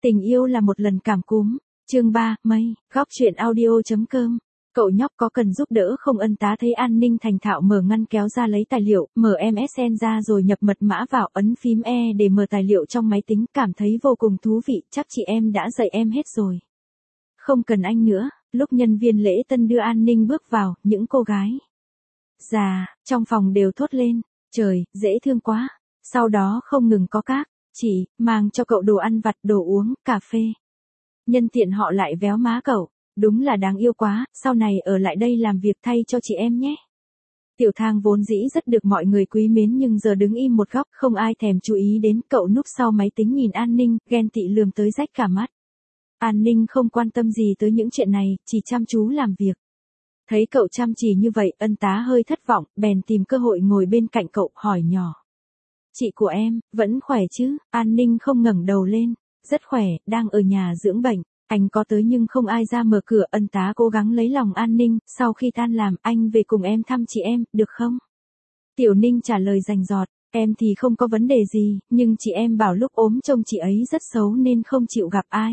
Tình yêu là một lần cảm cúm. Chương 3, mây, góc truyện audio.com. Cậu nhóc có cần giúp đỡ không? Ân tá thấy An Ninh thành thạo mở ngăn kéo ra lấy tài liệu, mở MSN ra rồi nhập mật mã vào, ấn phím E để mở tài liệu trong máy tính, cảm thấy vô cùng thú vị, chắc chị em đã dạy em hết rồi. Không cần anh nữa. Lúc nhân viên lễ tân đưa An Ninh bước vào, những cô gái già trong phòng đều thốt lên, trời, dễ thương quá. Sau đó không ngừng có các chị mang cho cậu đồ ăn vặt, đồ uống, cà phê. Nhân tiện họ lại véo má cậu, đúng là đáng yêu quá, sau này ở lại đây làm việc thay cho chị em nhé. Tiểu Thang vốn dĩ rất được mọi người quý mến nhưng giờ đứng im một góc, không ai thèm chú ý đến. Cậu núp sau máy tính nhìn An Ninh, ghen tị lườm tới rách cả mắt. An Ninh không quan tâm gì tới những chuyện này, chỉ chăm chú làm việc. Thấy cậu chăm chỉ như vậy, ân tá hơi thất vọng, bèn tìm cơ hội ngồi bên cạnh cậu, hỏi nhỏ. Chị của em, vẫn khỏe chứ? An Ninh không ngẩng đầu lên. Rất khỏe, đang ở nhà dưỡng bệnh. Anh có tới nhưng không ai ra mở cửa. Ân tá cố gắng lấy lòng An Ninh, sau khi tan làm, anh về cùng em thăm chị em, được không? Tiểu Ninh trả lời rành rọt, em thì không có vấn đề gì, nhưng chị em bảo lúc ốm trông chị ấy rất xấu nên không chịu gặp ai.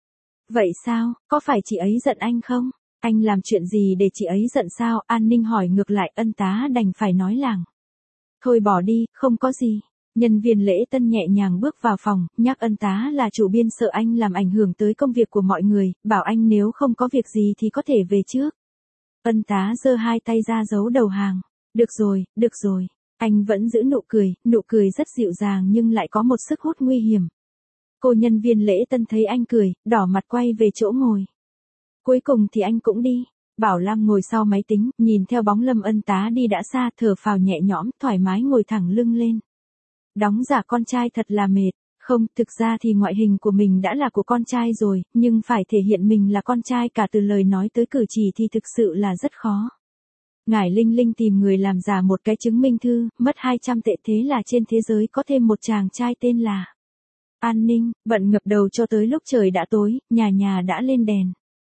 Vậy sao, có phải chị ấy giận anh không? Anh làm chuyện gì để chị ấy giận sao? An Ninh hỏi ngược lại. Ân tá đành phải nói làng. Thôi bỏ đi, không có gì. Nhân viên lễ tân nhẹ nhàng bước vào phòng, nhắc ân tá là chủ biên sợ anh làm ảnh hưởng tới công việc của mọi người, bảo anh nếu không có việc gì thì có thể về trước. Ân tá giơ hai tay ra giấu đầu hàng. Được rồi. Anh vẫn giữ nụ cười rất dịu dàng nhưng lại có một sức hút nguy hiểm. Cô nhân viên lễ tân thấy anh cười, đỏ mặt quay về chỗ ngồi. Cuối cùng thì anh cũng đi. Bảo Lam ngồi sau máy tính, nhìn theo bóng Lâm Ân tá đi đã xa, thở phào nhẹ nhõm, thoải mái ngồi thẳng lưng lên. Đóng giả con trai thật là mệt. Không, thực ra thì ngoại hình của mình đã là của con trai rồi, nhưng phải thể hiện mình là con trai cả từ lời nói tới cử chỉ thì thực sự là rất khó. Ngải Linh Linh tìm người làm giả một cái chứng minh thư, mất 200 tệ, thế là trên thế giới có thêm một chàng trai tên là An Ninh, bận ngập đầu cho tới lúc trời đã tối, nhà đã lên đèn.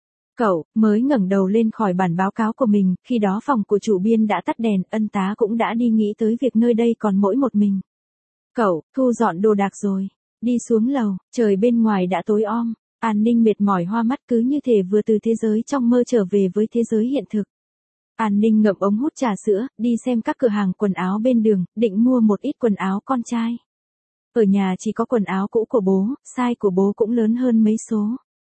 Cậu mới ngẩng đầu lên khỏi bản báo cáo của mình, khi đó phòng của chủ biên đã tắt đèn, ân tá cũng đã đi nghĩ tới việc nơi đây còn mỗi một mình. Cậu thu dọn đồ đạc rồi, đi xuống lầu, trời bên ngoài đã tối om. An Ninh mệt mỏi hoa mắt, cứ như thể vừa từ thế giới trong mơ trở về với thế giới hiện thực. An Ninh ngậm ống hút trà sữa, đi xem các cửa hàng quần áo bên đường, định mua một ít quần áo con trai. Ở nhà chỉ có quần áo cũ của bố, size của bố cũng lớn hơn mấy số.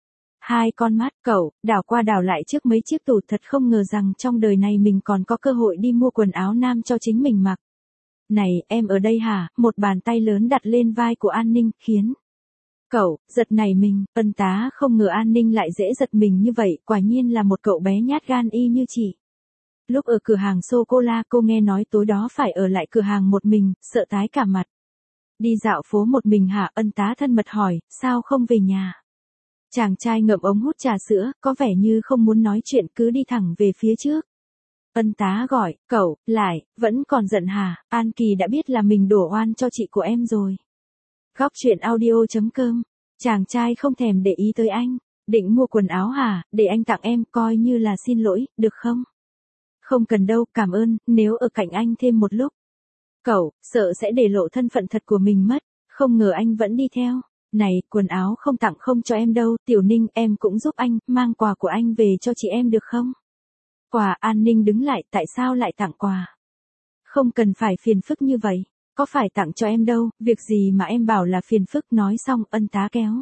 Hai con mắt cậu đảo qua đảo lại trước mấy chiếc tủ, thật không ngờ rằng trong đời này mình còn có cơ hội đi mua quần áo nam cho chính mình mặc. Này, em ở đây hả? Một bàn tay lớn đặt lên vai của An Ninh, khiến cậu giật nảy mình. Ân tá không ngờ An Ninh lại dễ giật mình như vậy, quả nhiên là một cậu bé nhát gan y như chị. Lúc ở cửa hàng sô-cô-la, cô nghe nói tối đó phải ở lại cửa hàng một mình, sợ tái cả mặt. Đi dạo phố một mình hả? Ân tá thân mật hỏi, sao không về nhà? Chàng trai ngậm ống hút trà sữa, có vẻ như không muốn nói chuyện, cứ đi thẳng về phía trước. Ân tá gọi, cậu, lại, vẫn còn giận hả? An Kỳ đã biết là mình đổ oan cho chị của em rồi. Góc truyện audio.com. Chàng trai không thèm để ý tới anh. Định mua quần áo hả? Để anh tặng em, coi như là xin lỗi, được không? Không cần đâu, cảm ơn, nếu ở cạnh anh thêm một lúc. Cậu, sợ sẽ để lộ thân phận thật của mình mất, không ngờ anh vẫn đi theo. Này, quần áo không tặng không cho em đâu, Tiểu Ninh, em cũng giúp anh, mang quà của anh về cho chị em được không? Quà? An Ninh đứng lại, tại sao lại tặng quà? Không cần phải phiền phức như vậy, có phải tặng cho em đâu, việc gì mà em bảo là phiền phức. Nói xong, ân tá kéo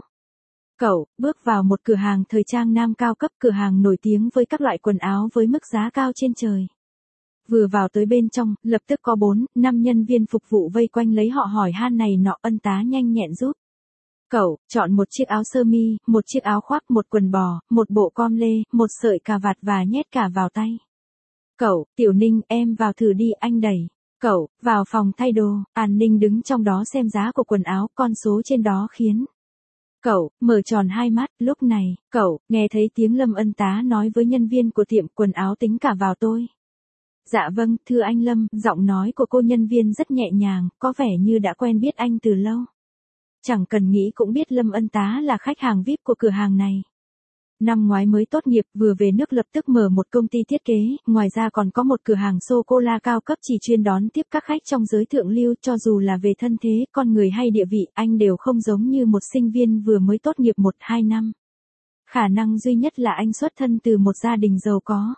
cậu bước vào một cửa hàng thời trang nam cao cấp, cửa hàng nổi tiếng với các loại quần áo với mức giá cao trên trời. Vừa vào tới bên trong, lập tức có 4-5 nhân viên phục vụ vây quanh lấy họ hỏi han này nọ. Ân tá nhanh nhẹn giúp cậu chọn một chiếc áo sơ mi, một chiếc áo khoác, một quần bò, một bộ com lê, một sợi cà vạt và nhét cả vào tay. Cậu, Tiểu Ninh, em vào thử đi, anh đẩy cậu vào phòng thay đồ. An Ninh đứng trong đó xem giá của quần áo, con số trên đó khiến cậu mở tròn hai mắt. Lúc này, cậu nghe thấy tiếng Lâm Ân tá nói với nhân viên của tiệm quần áo, tính cả vào tôi. Dạ vâng, thưa anh Lâm. Giọng nói của cô nhân viên rất nhẹ nhàng, có vẻ như đã quen biết anh từ lâu. Chẳng cần nghĩ cũng biết Lâm Ân tá là khách hàng VIP của cửa hàng này. Năm ngoái mới tốt nghiệp, vừa về nước lập tức mở một công ty thiết kế, ngoài ra còn có một cửa hàng sô-cô-la cao cấp chỉ chuyên đón tiếp các khách trong giới thượng lưu, cho dù là về thân thế, con người hay địa vị, anh đều không giống như một sinh viên vừa mới tốt nghiệp 1-2 năm. Khả năng duy nhất là anh xuất thân từ một gia đình giàu có.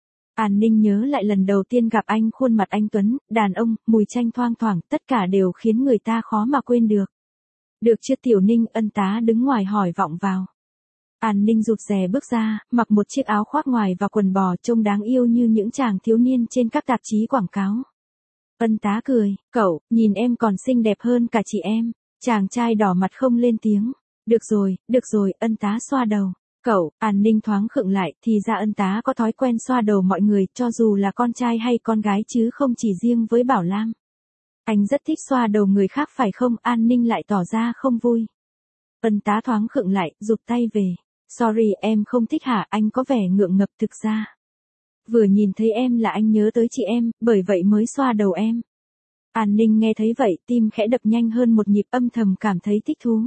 An Ninh nhớ lại lần đầu tiên gặp anh, khuôn mặt anh tuấn, đàn ông, mùi chanh thoang thoảng, tất cả đều khiến người ta khó mà quên được. Được chưa Tiểu Ninh, ân tá đứng ngoài hỏi vọng vào. An Ninh rụt rè bước ra, mặc một chiếc áo khoác ngoài và quần bò trông đáng yêu như những chàng thiếu niên trên các tạp chí quảng cáo. Ân tá cười, cậu, nhìn em còn xinh đẹp hơn cả chị em. Chàng trai đỏ mặt không lên tiếng. Được rồi, ân tá xoa đầu. Cậu, An Ninh thoáng khựng lại, thì ra ân tá có thói quen xoa đầu mọi người, cho dù là con trai hay con gái chứ không chỉ riêng với Bảo Lam. Anh rất thích xoa đầu người khác phải không? An Ninh lại tỏ ra không vui. Ân tá thoáng khựng lại, rụt tay về. Sorry, em không thích hả? Anh có vẻ ngượng ngập thực ra. Vừa nhìn thấy em là anh nhớ tới chị em, bởi vậy mới xoa đầu em. An Ninh nghe thấy vậy, tim khẽ đập nhanh hơn một nhịp, âm thầm cảm thấy thích thú.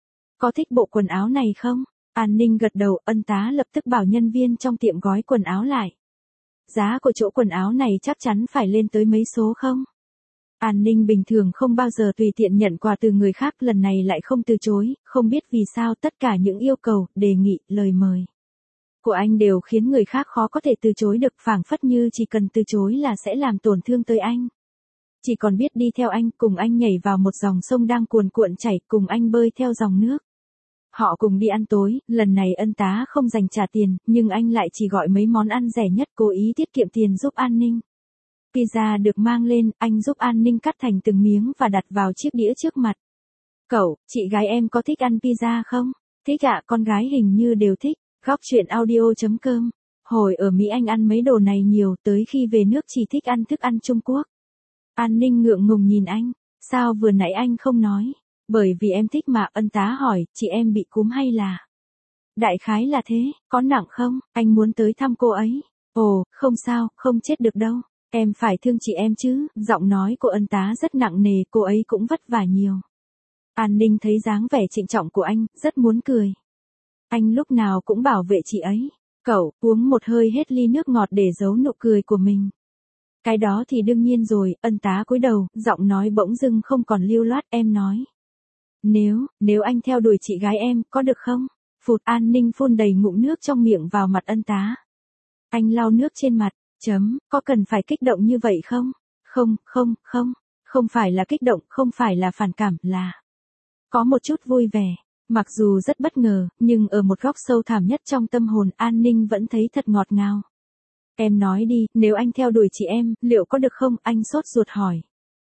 Có thích bộ quần áo này không? An Ninh gật đầu, ân tá lập tức bảo nhân viên trong tiệm gói quần áo lại. Giá của chỗ quần áo này chắc chắn phải lên tới mấy số không? An Ninh bình thường không bao giờ tùy tiện nhận quà từ người khác, lần này lại không từ chối, không biết vì sao tất cả những yêu cầu, đề nghị, lời mời của anh đều khiến người khác khó có thể từ chối được, phảng phất như chỉ cần từ chối là sẽ làm tổn thương tới anh. Chỉ còn biết đi theo anh, cùng anh nhảy vào một dòng sông đang cuồn cuộn chảy, cùng anh bơi theo dòng nước. Họ cùng đi ăn tối, lần này ân tá không dành trả tiền, nhưng anh lại chỉ gọi mấy món ăn rẻ nhất, cố ý tiết kiệm tiền giúp An Ninh. Pizza được mang lên, anh giúp An Ninh cắt thành từng miếng và đặt vào chiếc đĩa trước mặt. Cậu, chị gái em có thích ăn pizza không? Thích ạ, con gái hình như đều thích. Góc chuyện audio.com. Hồi ở Mỹ anh ăn mấy đồ này nhiều, tới khi về nước chỉ thích ăn thức ăn Trung Quốc. An Ninh ngượng ngùng nhìn anh. Sao vừa nãy anh không nói? Bởi vì em thích mà, ân tá hỏi, chị em bị cúm hay là? Đại khái là thế, có nặng không? Anh muốn tới thăm cô ấy. Ồ, không sao, không chết được đâu. Em phải thương chị em chứ, giọng nói của ân tá rất nặng nề, cô ấy cũng vất vả nhiều. An Ninh thấy dáng vẻ trịnh trọng của anh, rất muốn cười. Anh lúc nào cũng bảo vệ chị ấy. Cậu, uống một hơi hết ly nước ngọt để giấu nụ cười của mình. Cái đó thì đương nhiên rồi, ân tá cúi đầu, giọng nói bỗng dưng không còn lưu loát, em nói. Nếu anh theo đuổi chị gái em, có được không? Phụt, An Ninh phun đầy ngụm nước trong miệng vào mặt ân tá. Anh lau nước trên mặt, có cần phải kích động như vậy không? Không phải là kích động, không phải là phản cảm, là có một chút vui vẻ. Mặc dù rất bất ngờ, nhưng ở một góc sâu thẳm nhất trong tâm hồn, An Ninh vẫn thấy thật ngọt ngào. Em nói đi, nếu anh theo đuổi chị em, liệu có được không? Anh sốt ruột hỏi.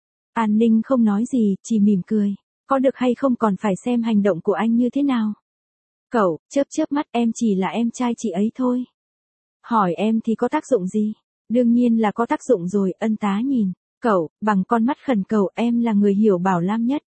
An Ninh không nói gì, chỉ mỉm cười. Có được hay không còn phải xem hành động của anh như thế nào. Cậu, chớp mắt, em chỉ là em trai chị ấy thôi. Hỏi em thì có tác dụng gì? Đương nhiên là có tác dụng rồi, ân tá nhìn. Cậu, bằng con mắt khẩn cầu, em là người hiểu Bảo Lam nhất.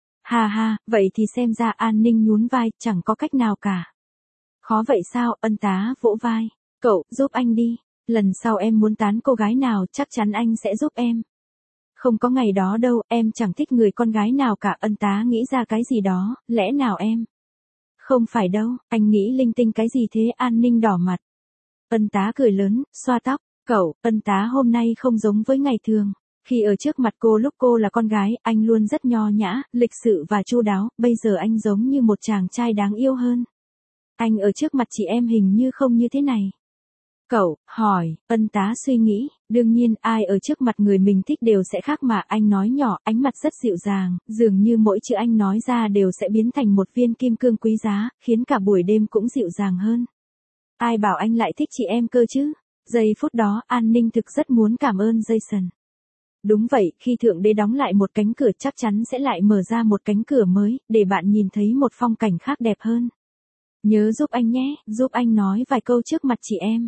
Ha, vậy thì xem ra. An Ninh nhún vai, chẳng có cách nào cả. Khó vậy sao? Ân tá vỗ vai. Cậu, giúp anh đi. Lần sau em muốn tán cô gái nào, chắc chắn anh sẽ giúp em. Không có ngày đó đâu, em chẳng thích người con gái nào cả. Ân tá nghĩ ra cái gì đó, lẽ nào em? Không phải đâu, anh nghĩ linh tinh cái gì thế? An Ninh đỏ mặt. Ân tá cười lớn, xoa tóc. Cậu, ân tá hôm nay không giống với ngày thường. Khi ở trước mặt cô lúc cô là con gái, anh luôn rất nho nhã, lịch sự và chu đáo, bây giờ anh giống như một chàng trai đáng yêu hơn. Anh ở trước mặt chị em hình như không như thế này. Cậu, hỏi, ân tá suy nghĩ, đương nhiên ai ở trước mặt người mình thích đều sẽ khác mà. Anh nói nhỏ, ánh mặt rất dịu dàng, dường như mỗi chữ anh nói ra đều sẽ biến thành một viên kim cương quý giá, khiến cả buổi đêm cũng dịu dàng hơn. Ai bảo anh lại thích chị em cơ chứ? Giây phút đó, An Ninh thực rất muốn cảm ơn Jason. Đúng vậy, khi Thượng Đế đóng lại một cánh cửa chắc chắn sẽ lại mở ra một cánh cửa mới, để bạn nhìn thấy một phong cảnh khác đẹp hơn. Nhớ giúp anh nhé, giúp anh nói vài câu trước mặt chị em.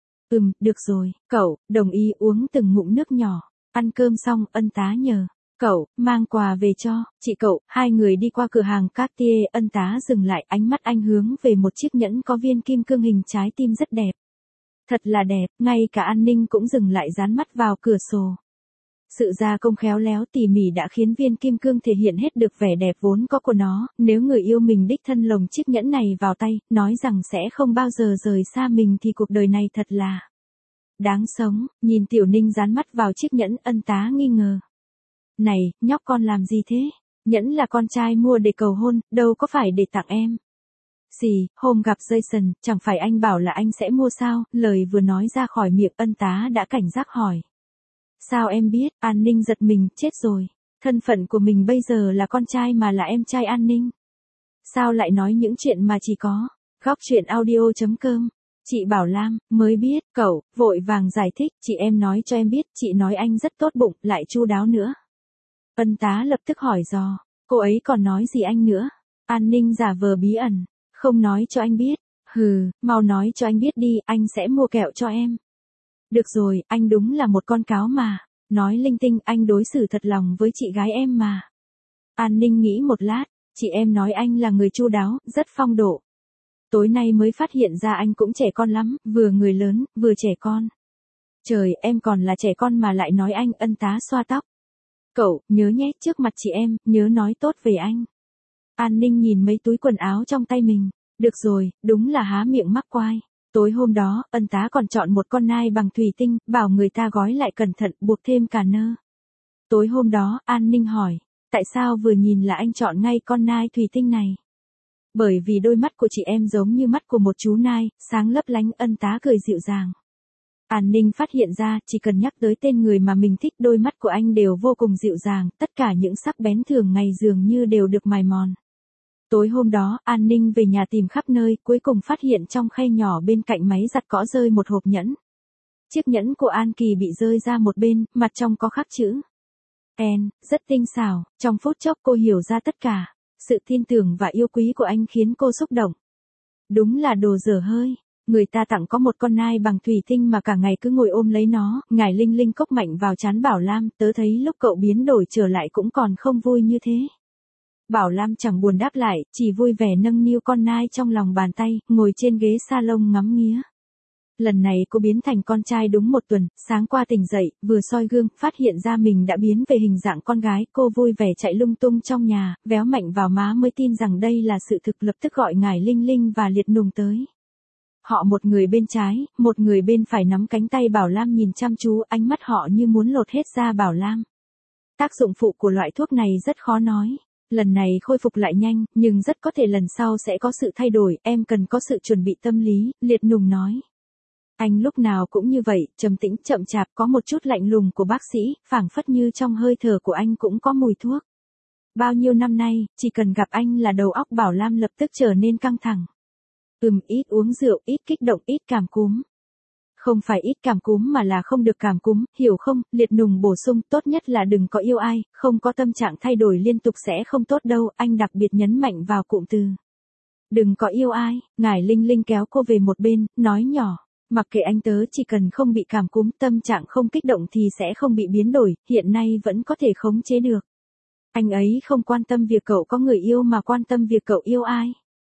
Được rồi, cậu, đồng ý uống từng ngụm nước nhỏ. Ăn cơm xong, ân tá nhờ. Cậu, mang quà về cho, chị cậu. Hai người đi qua cửa hàng Cartier, ân tá dừng lại, ánh mắt anh hướng về một chiếc nhẫn có viên kim cương hình trái tim rất đẹp. Thật là đẹp, ngay cả An Ninh cũng dừng lại dán mắt vào cửa sổ. Sự gia công khéo léo tỉ mỉ đã khiến viên kim cương thể hiện hết được vẻ đẹp vốn có của nó, nếu người yêu mình đích thân lồng chiếc nhẫn này vào tay, nói rằng sẽ không bao giờ rời xa mình thì cuộc đời này thật là đáng sống. Nhìn Tiểu Ninh dán mắt vào chiếc nhẫn, Ân Tá nghi ngờ. Này, nhóc con làm gì thế? Nhẫn là con trai mua để cầu hôn, đâu có phải để tặng em. Gì, hôm gặp Jason, chẳng phải anh bảo là anh sẽ mua sao? Lời vừa nói ra khỏi miệng Ân Tá đã cảnh giác hỏi. Sao em biết? An Ninh giật mình, chết rồi. Thân phận của mình bây giờ là con trai mà là em trai An Ninh. Sao lại nói những chuyện mà chỉ có? Góc truyện audio.com. Chị Bảo Lam, mới biết, cậu, vội vàng giải thích, chị em nói cho em biết, chị nói anh rất tốt bụng, lại chu đáo nữa. Ân Tá lập tức hỏi dò, cô ấy còn nói gì anh nữa? An Ninh giả vờ bí ẩn, không nói cho anh biết. Hừ, mau nói cho anh biết đi, anh sẽ mua kẹo cho em. Được rồi, anh đúng là một con cáo mà. Nói linh tinh, anh đối xử thật lòng với chị gái em mà. An Ninh nghĩ một lát, chị em nói anh là người chu đáo, rất phong độ. Tối nay mới phát hiện ra anh cũng trẻ con lắm, vừa người lớn, vừa trẻ con. Trời, em còn là trẻ con mà lại nói anh. Ân Tá xoa tóc. Cậu, nhớ nhé, trước mặt chị em, nhớ nói tốt về anh. An Ninh nhìn mấy túi quần áo trong tay mình. Được rồi, đúng là há miệng mắc quai. Tối hôm đó, Ân Tá còn chọn một con nai bằng thủy tinh, bảo người ta gói lại cẩn thận, buộc thêm cả nơ. Tối hôm đó, An Ninh hỏi, tại sao vừa nhìn là anh chọn ngay con nai thủy tinh này? Bởi vì đôi mắt của chị em giống như mắt của một chú nai, sáng lấp lánh. Ân Tá cười dịu dàng. An Ninh phát hiện ra, chỉ cần nhắc tới tên người mà mình thích, đôi mắt của anh đều vô cùng dịu dàng, tất cả những sắc bén thường ngày dường như đều được mài mòn. Tối hôm đó, An Ninh về nhà tìm khắp nơi, cuối cùng phát hiện trong khay nhỏ bên cạnh máy giặt cỏ rơi một hộp nhẫn. Chiếc nhẫn của An Kỳ bị rơi ra một bên, mặt trong có khắc chữ N, rất tinh xảo. Trong phút chốc cô hiểu ra tất cả. Sự tin tưởng và yêu quý của anh khiến cô xúc động. Đúng là đồ dở hơi. Người ta tặng có một con nai bằng thủy tinh mà cả ngày cứ ngồi ôm lấy nó. Ngải Linh Linh cốc mạnh vào trán Bảo Lam, tớ thấy lúc cậu biến đổi trở lại cũng còn không vui như thế. Bảo Lam chẳng buồn đáp lại, chỉ vui vẻ nâng niu con nai trong lòng bàn tay, ngồi trên ghế salon ngắm nghía. Lần này cô biến thành con trai đúng một tuần, sáng qua tỉnh dậy, vừa soi gương, phát hiện ra mình đã biến về hình dạng con gái, cô vui vẻ chạy lung tung trong nhà, véo mạnh vào má mới tin rằng đây là sự thực, lập tức gọi Ngải Linh Linh và Liệt Nùng tới. Họ một người bên trái, một người bên phải nắm cánh tay Bảo Lam nhìn chăm chú, ánh mắt họ như muốn lột hết da Bảo Lam. Tác dụng phụ của loại thuốc này rất khó nói. Lần này khôi phục lại nhanh, nhưng rất có thể lần sau sẽ có sự thay đổi, em cần có sự chuẩn bị tâm lý, Liệt Nùng nói. Anh lúc nào cũng như vậy, trầm tĩnh chậm chạp, có một chút lạnh lùng của bác sĩ, phảng phất như trong hơi thở của anh cũng có mùi thuốc. Bao nhiêu năm nay, chỉ cần gặp anh là đầu óc Bảo Lam lập tức trở nên căng thẳng. Ít uống rượu, ít kích động, ít cảm cúm. Không phải ít cảm cúm mà là không được cảm cúm, hiểu không? Liệt Nùng bổ sung, tốt nhất là đừng có yêu ai, không có tâm trạng thay đổi liên tục sẽ không tốt đâu, anh đặc biệt nhấn mạnh vào cụm từ. Đừng có yêu ai. Ngải Linh Linh kéo cô về một bên, nói nhỏ. Mặc kệ anh, tớ chỉ cần không bị cảm cúm, tâm trạng không kích động thì sẽ không bị biến đổi, hiện nay vẫn có thể khống chế được. Anh ấy không quan tâm việc cậu có người yêu mà quan tâm việc cậu yêu ai.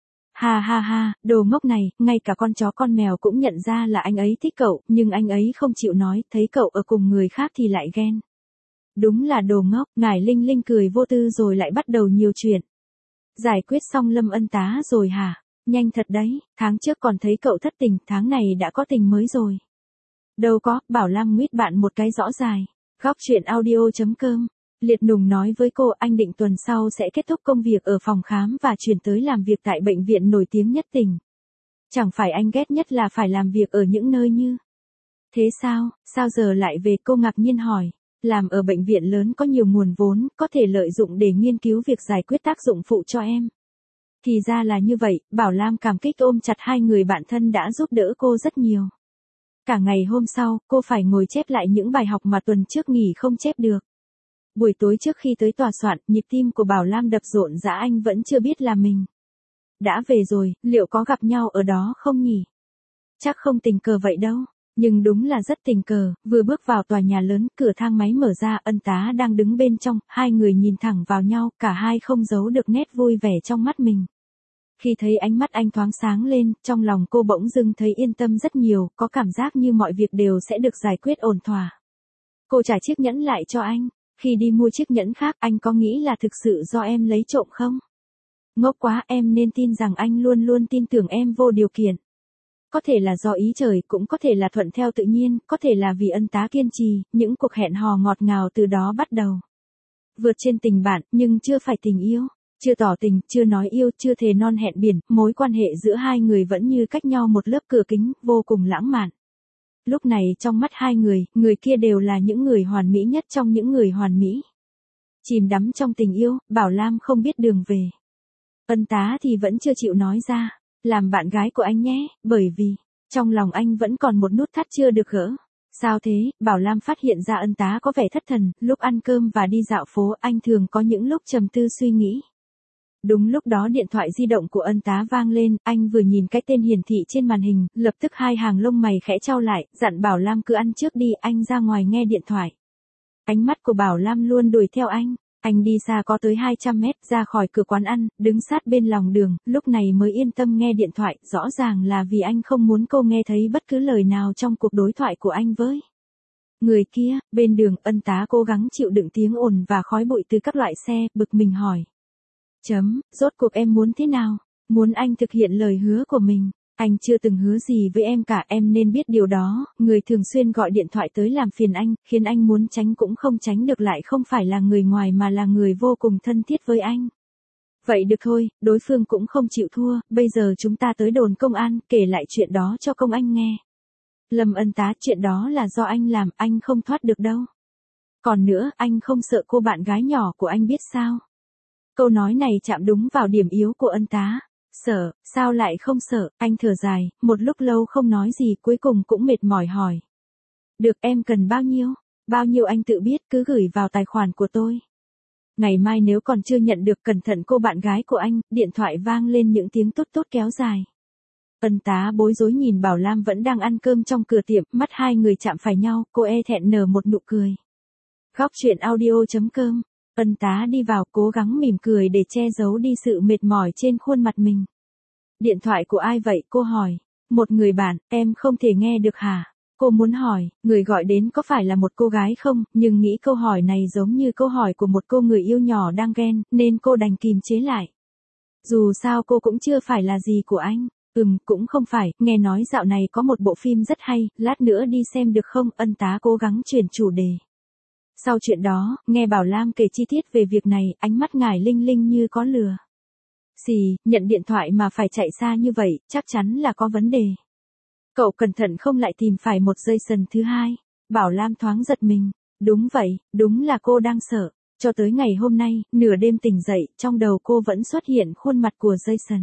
Ha ha ha, đồ ngốc này, ngay cả con chó con mèo cũng nhận ra là anh ấy thích cậu, nhưng anh ấy không chịu nói, thấy cậu ở cùng người khác thì lại ghen. Đúng là đồ ngốc. Ngải Linh Linh cười vô tư rồi lại bắt đầu nhiều chuyện. Giải quyết xong Lâm Ân Tá rồi hả? Nhanh thật đấy, tháng trước còn thấy cậu thất tình, tháng này đã có tình mới rồi. Đâu có, Bảo Lam nguyết bạn một cái rõ dài. Góc truyện audio.com. Liệt Nùng nói với cô, anh định tuần sau sẽ kết thúc công việc ở phòng khám và chuyển tới làm việc tại bệnh viện nổi tiếng nhất tỉnh. Chẳng phải anh ghét nhất là phải làm việc ở những nơi như. Thế sao, sao giờ lại về? Cô ngạc nhiên hỏi. Làm ở bệnh viện lớn có nhiều nguồn vốn, có thể lợi dụng để nghiên cứu việc giải quyết tác dụng phụ cho em. Thì ra là như vậy, Bảo Lam cảm kích ôm chặt hai người bạn thân đã giúp đỡ cô rất nhiều. Cả ngày hôm sau, cô phải ngồi chép lại những bài học mà tuần trước nghỉ không chép được. Buổi tối trước khi tới tòa soạn, nhịp tim của Bảo Lam đập rộn rã, anh vẫn chưa biết là mình đã về rồi, liệu có gặp nhau ở đó không nhỉ? Chắc không tình cờ vậy đâu. Nhưng đúng là rất tình cờ, vừa bước vào tòa nhà lớn, cửa thang máy mở ra, Ân Tá đang đứng bên trong, hai người nhìn thẳng vào nhau, cả hai không giấu được nét vui vẻ trong mắt mình. Khi thấy ánh mắt anh thoáng sáng lên, trong lòng cô bỗng dưng thấy yên tâm rất nhiều, có cảm giác như mọi việc đều sẽ được giải quyết ổn thỏa. Cô trả chiếc nhẫn lại cho anh. Khi đi mua chiếc nhẫn khác anh có nghĩ là thực sự do em lấy trộm không? Ngốc quá, em nên tin rằng anh luôn luôn tin tưởng em vô điều kiện. Có thể là do ý trời, cũng có thể là thuận theo tự nhiên, có thể là vì ân tá kiên trì, những cuộc hẹn hò ngọt ngào từ đó bắt đầu. Vượt trên tình bạn, nhưng chưa phải tình yêu. Chưa tỏ tình, chưa nói yêu, chưa thề non hẹn biển, mối quan hệ giữa hai người vẫn như cách nhau một lớp cửa kính, vô cùng lãng mạn. Lúc này trong mắt hai người kia đều là những người hoàn mỹ nhất trong những người hoàn mỹ. Chìm đắm trong tình yêu, Bảo Lam không biết đường về. Ân tá thì vẫn chưa chịu nói ra, làm bạn gái của anh nhé, bởi vì, trong lòng anh vẫn còn một nút thắt chưa được gỡ. Sao thế? Bảo Lam phát hiện ra ân tá có vẻ thất thần, lúc ăn cơm và đi dạo phố anh thường có những lúc trầm tư suy nghĩ. Đúng lúc đó điện thoại di động của ân tá vang lên, anh vừa nhìn cái tên hiển thị trên màn hình, lập tức hai hàng lông mày khẽ chau lại, dặn Bảo Lam cứ ăn trước đi, anh ra ngoài nghe điện thoại. Ánh mắt của Bảo Lam luôn đuổi theo anh. Anh đi xa có tới 200 mét ra khỏi cửa quán ăn, đứng sát bên lòng đường, lúc này mới yên tâm nghe điện thoại, rõ ràng là vì anh không muốn cô nghe thấy bất cứ lời nào trong cuộc đối thoại của anh với người kia. Bên đường, ân tá cố gắng chịu đựng tiếng ồn và khói bụi từ các loại xe, bực mình hỏi. Rốt cuộc em muốn thế nào? Muốn anh thực hiện lời hứa của mình. Anh chưa từng hứa gì với em cả, em nên biết điều đó, người thường xuyên gọi điện thoại tới làm phiền anh, khiến anh muốn tránh cũng không tránh được, lại không phải là người ngoài mà là người vô cùng thân thiết với anh. Vậy được thôi, đối phương cũng không chịu thua, bây giờ chúng ta tới đồn công an, kể lại chuyện đó cho công anh nghe. Lâm ân tá, chuyện đó là do anh làm, anh không thoát được đâu. Còn nữa, anh không sợ cô bạn gái nhỏ của anh biết sao? Câu nói này chạm đúng vào điểm yếu của ân tá. Sợ, sao lại không sợ, anh thở dài, một lúc lâu không nói gì, cuối cùng cũng mệt mỏi hỏi. Được, em cần bao nhiêu? Bao nhiêu anh tự biết, cứ gửi vào tài khoản của tôi. Ngày mai nếu còn chưa nhận được, cẩn thận cô bạn gái của anh. Điện thoại vang lên những tiếng tốt tốt kéo dài. Ân tá bối rối nhìn Bảo Lam vẫn đang ăn cơm trong cửa tiệm, mắt hai người chạm phải nhau, cô e thẹn nở một nụ cười. Góc truyện audio.com. Ân tá đi vào, cố gắng mỉm cười để che giấu đi sự mệt mỏi trên khuôn mặt mình. Điện thoại của ai vậy? Cô hỏi. Một người bạn, em không thể nghe được hả? Cô muốn hỏi, người gọi đến có phải là một cô gái không, nhưng nghĩ câu hỏi này giống như câu hỏi của một cô người yêu nhỏ đang ghen, nên cô đành kìm chế lại. Dù sao cô cũng chưa phải là gì của anh. Cũng không phải, nghe nói dạo này có một bộ phim rất hay, lát nữa đi xem được không? Ân tá cố gắng chuyển chủ đề. Sau chuyện đó, nghe Bảo Lam kể chi tiết về việc này, ánh mắt ngải linh linh như có lừa. Nhận điện thoại mà phải chạy xa như vậy, chắc chắn là có vấn đề. Cậu cẩn thận không lại tìm phải một Jason thứ hai. Bảo Lam thoáng giật mình. Đúng vậy, đúng là cô đang sợ. Cho tới ngày hôm nay, nửa đêm tỉnh dậy, trong đầu cô vẫn xuất hiện khuôn mặt của Jason.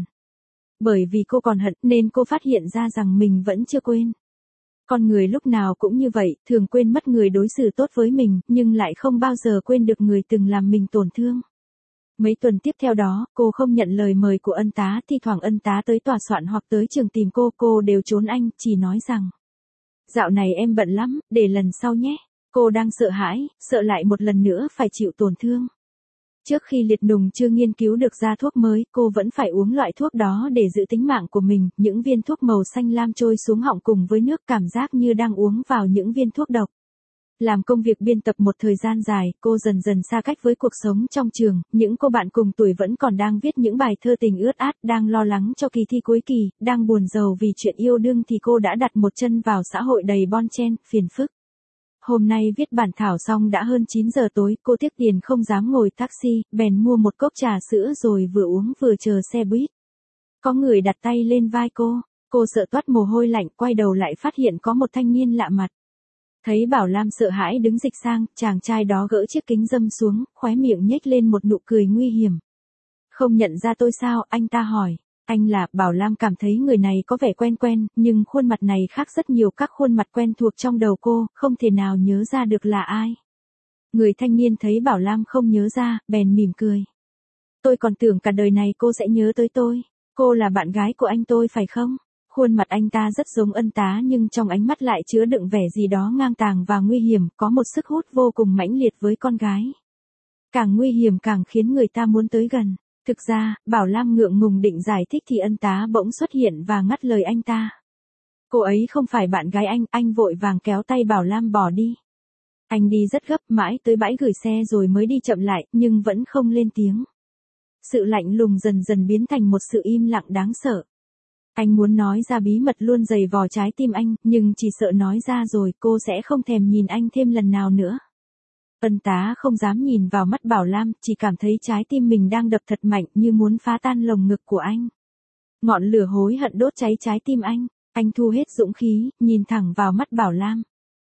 Bởi vì cô còn hận, nên cô phát hiện ra rằng mình vẫn chưa quên. Con người lúc nào cũng như vậy, thường quên mất người đối xử tốt với mình, nhưng lại không bao giờ quên được người từng làm mình tổn thương. Mấy tuần tiếp theo đó, cô không nhận lời mời của ân tá, thi thoảng ân tá tới tòa soạn hoặc tới trường tìm cô đều trốn anh, chỉ nói rằng. Dạo này em bận lắm, để lần sau nhé. Cô đang sợ hãi, sợ lại một lần nữa phải chịu tổn thương. Trước khi liệt nùng chưa nghiên cứu được ra thuốc mới, cô vẫn phải uống loại thuốc đó để giữ tính mạng của mình, những viên thuốc màu xanh lam trôi xuống họng cùng với nước, cảm giác như đang uống vào những viên thuốc độc. Làm công việc biên tập một thời gian dài, cô dần dần xa cách với cuộc sống trong trường, những cô bạn cùng tuổi vẫn còn đang viết những bài thơ tình ướt át, đang lo lắng cho kỳ thi cuối kỳ, đang buồn rầu vì chuyện yêu đương thì cô đã đặt một chân vào xã hội đầy bon chen, phiền phức. Hôm nay viết bản thảo xong đã hơn 9 giờ tối, cô tiếc tiền không dám ngồi taxi, bèn mua một cốc trà sữa rồi vừa uống vừa chờ xe buýt. Có người đặt tay lên vai cô sợ toát mồ hôi lạnh, quay đầu lại phát hiện có một thanh niên lạ mặt. Thấy Bảo Lam sợ hãi đứng dịch sang, chàng trai đó gỡ chiếc kính râm xuống, khóe miệng nhếch lên một nụ cười nguy hiểm. Không nhận ra tôi sao? Anh ta hỏi. Anh là, Bảo Lam cảm thấy người này có vẻ quen quen, nhưng khuôn mặt này khác rất nhiều các khuôn mặt quen thuộc trong đầu cô, không thể nào nhớ ra được là ai. Người thanh niên thấy Bảo Lam không nhớ ra, bèn mỉm cười. Tôi còn tưởng cả đời này cô sẽ nhớ tới tôi. Cô là bạn gái của anh tôi phải không? Khuôn mặt anh ta rất giống ân tá nhưng trong ánh mắt lại chứa đựng vẻ gì đó ngang tàng và nguy hiểm, có một sức hút vô cùng mãnh liệt với con gái. Càng nguy hiểm càng khiến người ta muốn tới gần. Thực ra, Bảo Lam ngượng ngùng định giải thích thì ân tá bỗng xuất hiện và ngắt lời anh ta. Cô ấy không phải bạn gái anh vội vàng kéo tay Bảo Lam bỏ đi. Anh đi rất gấp, mãi tới bãi gửi xe rồi mới đi chậm lại, nhưng vẫn không lên tiếng. Sự lạnh lùng dần dần biến thành một sự im lặng đáng sợ. Anh muốn nói ra bí mật luôn dày vò trái tim anh, nhưng chỉ sợ nói ra rồi cô sẽ không thèm nhìn anh thêm lần nào nữa. Ân tá không dám nhìn vào mắt Bảo Lam, chỉ cảm thấy trái tim mình đang đập thật mạnh như muốn phá tan lồng ngực của anh. Ngọn lửa hối hận đốt cháy trái tim anh thu hết dũng khí, nhìn thẳng vào mắt Bảo Lam.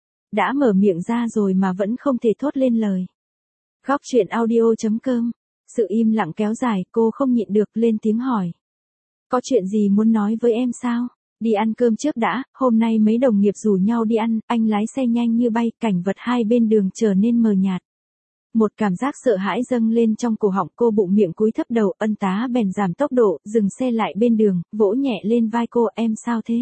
Đã mở miệng ra rồi mà vẫn không thể thốt lên lời. Góc truyện audio.com. Sự im lặng kéo dài, cô không nhịn được lên tiếng hỏi. Có chuyện gì muốn nói với em sao? Đi ăn cơm trước đã, hôm nay mấy đồng nghiệp rủ nhau đi ăn, anh lái xe nhanh như bay, cảnh vật hai bên đường trở nên mờ nhạt. Một cảm giác sợ hãi dâng lên trong cổ họng, cô bụng miệng cúi thấp đầu, Ân tá bèn giảm tốc độ, dừng xe lại bên đường, vỗ nhẹ lên vai cô, em sao thế?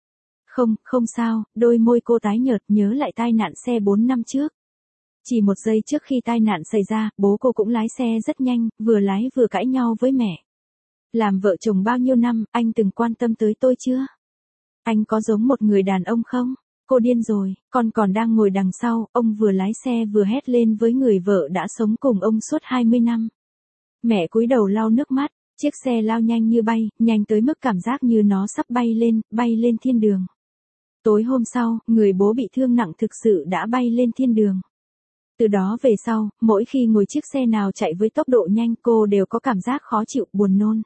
Không sao, đôi môi cô tái nhợt nhớ lại tai nạn xe 4 năm trước. Chỉ một giây trước khi tai nạn xảy ra, bố cô cũng lái xe rất nhanh, vừa lái vừa cãi nhau với mẹ. Làm vợ chồng bao nhiêu năm, anh từng quan tâm tới tôi chưa? Anh có giống một người đàn ông không? Cô điên rồi, con còn đang ngồi đằng sau, ông vừa lái xe vừa hét lên với người vợ đã sống cùng ông suốt 20 năm. Mẹ cúi đầu lau nước mắt, chiếc xe lao nhanh như bay, nhanh tới mức cảm giác như nó sắp bay lên thiên đường. Tối hôm sau, người bố bị thương nặng thực sự đã bay lên thiên đường. Từ đó về sau, mỗi khi ngồi chiếc xe nào chạy với tốc độ nhanh cô đều có cảm giác khó chịu, buồn nôn.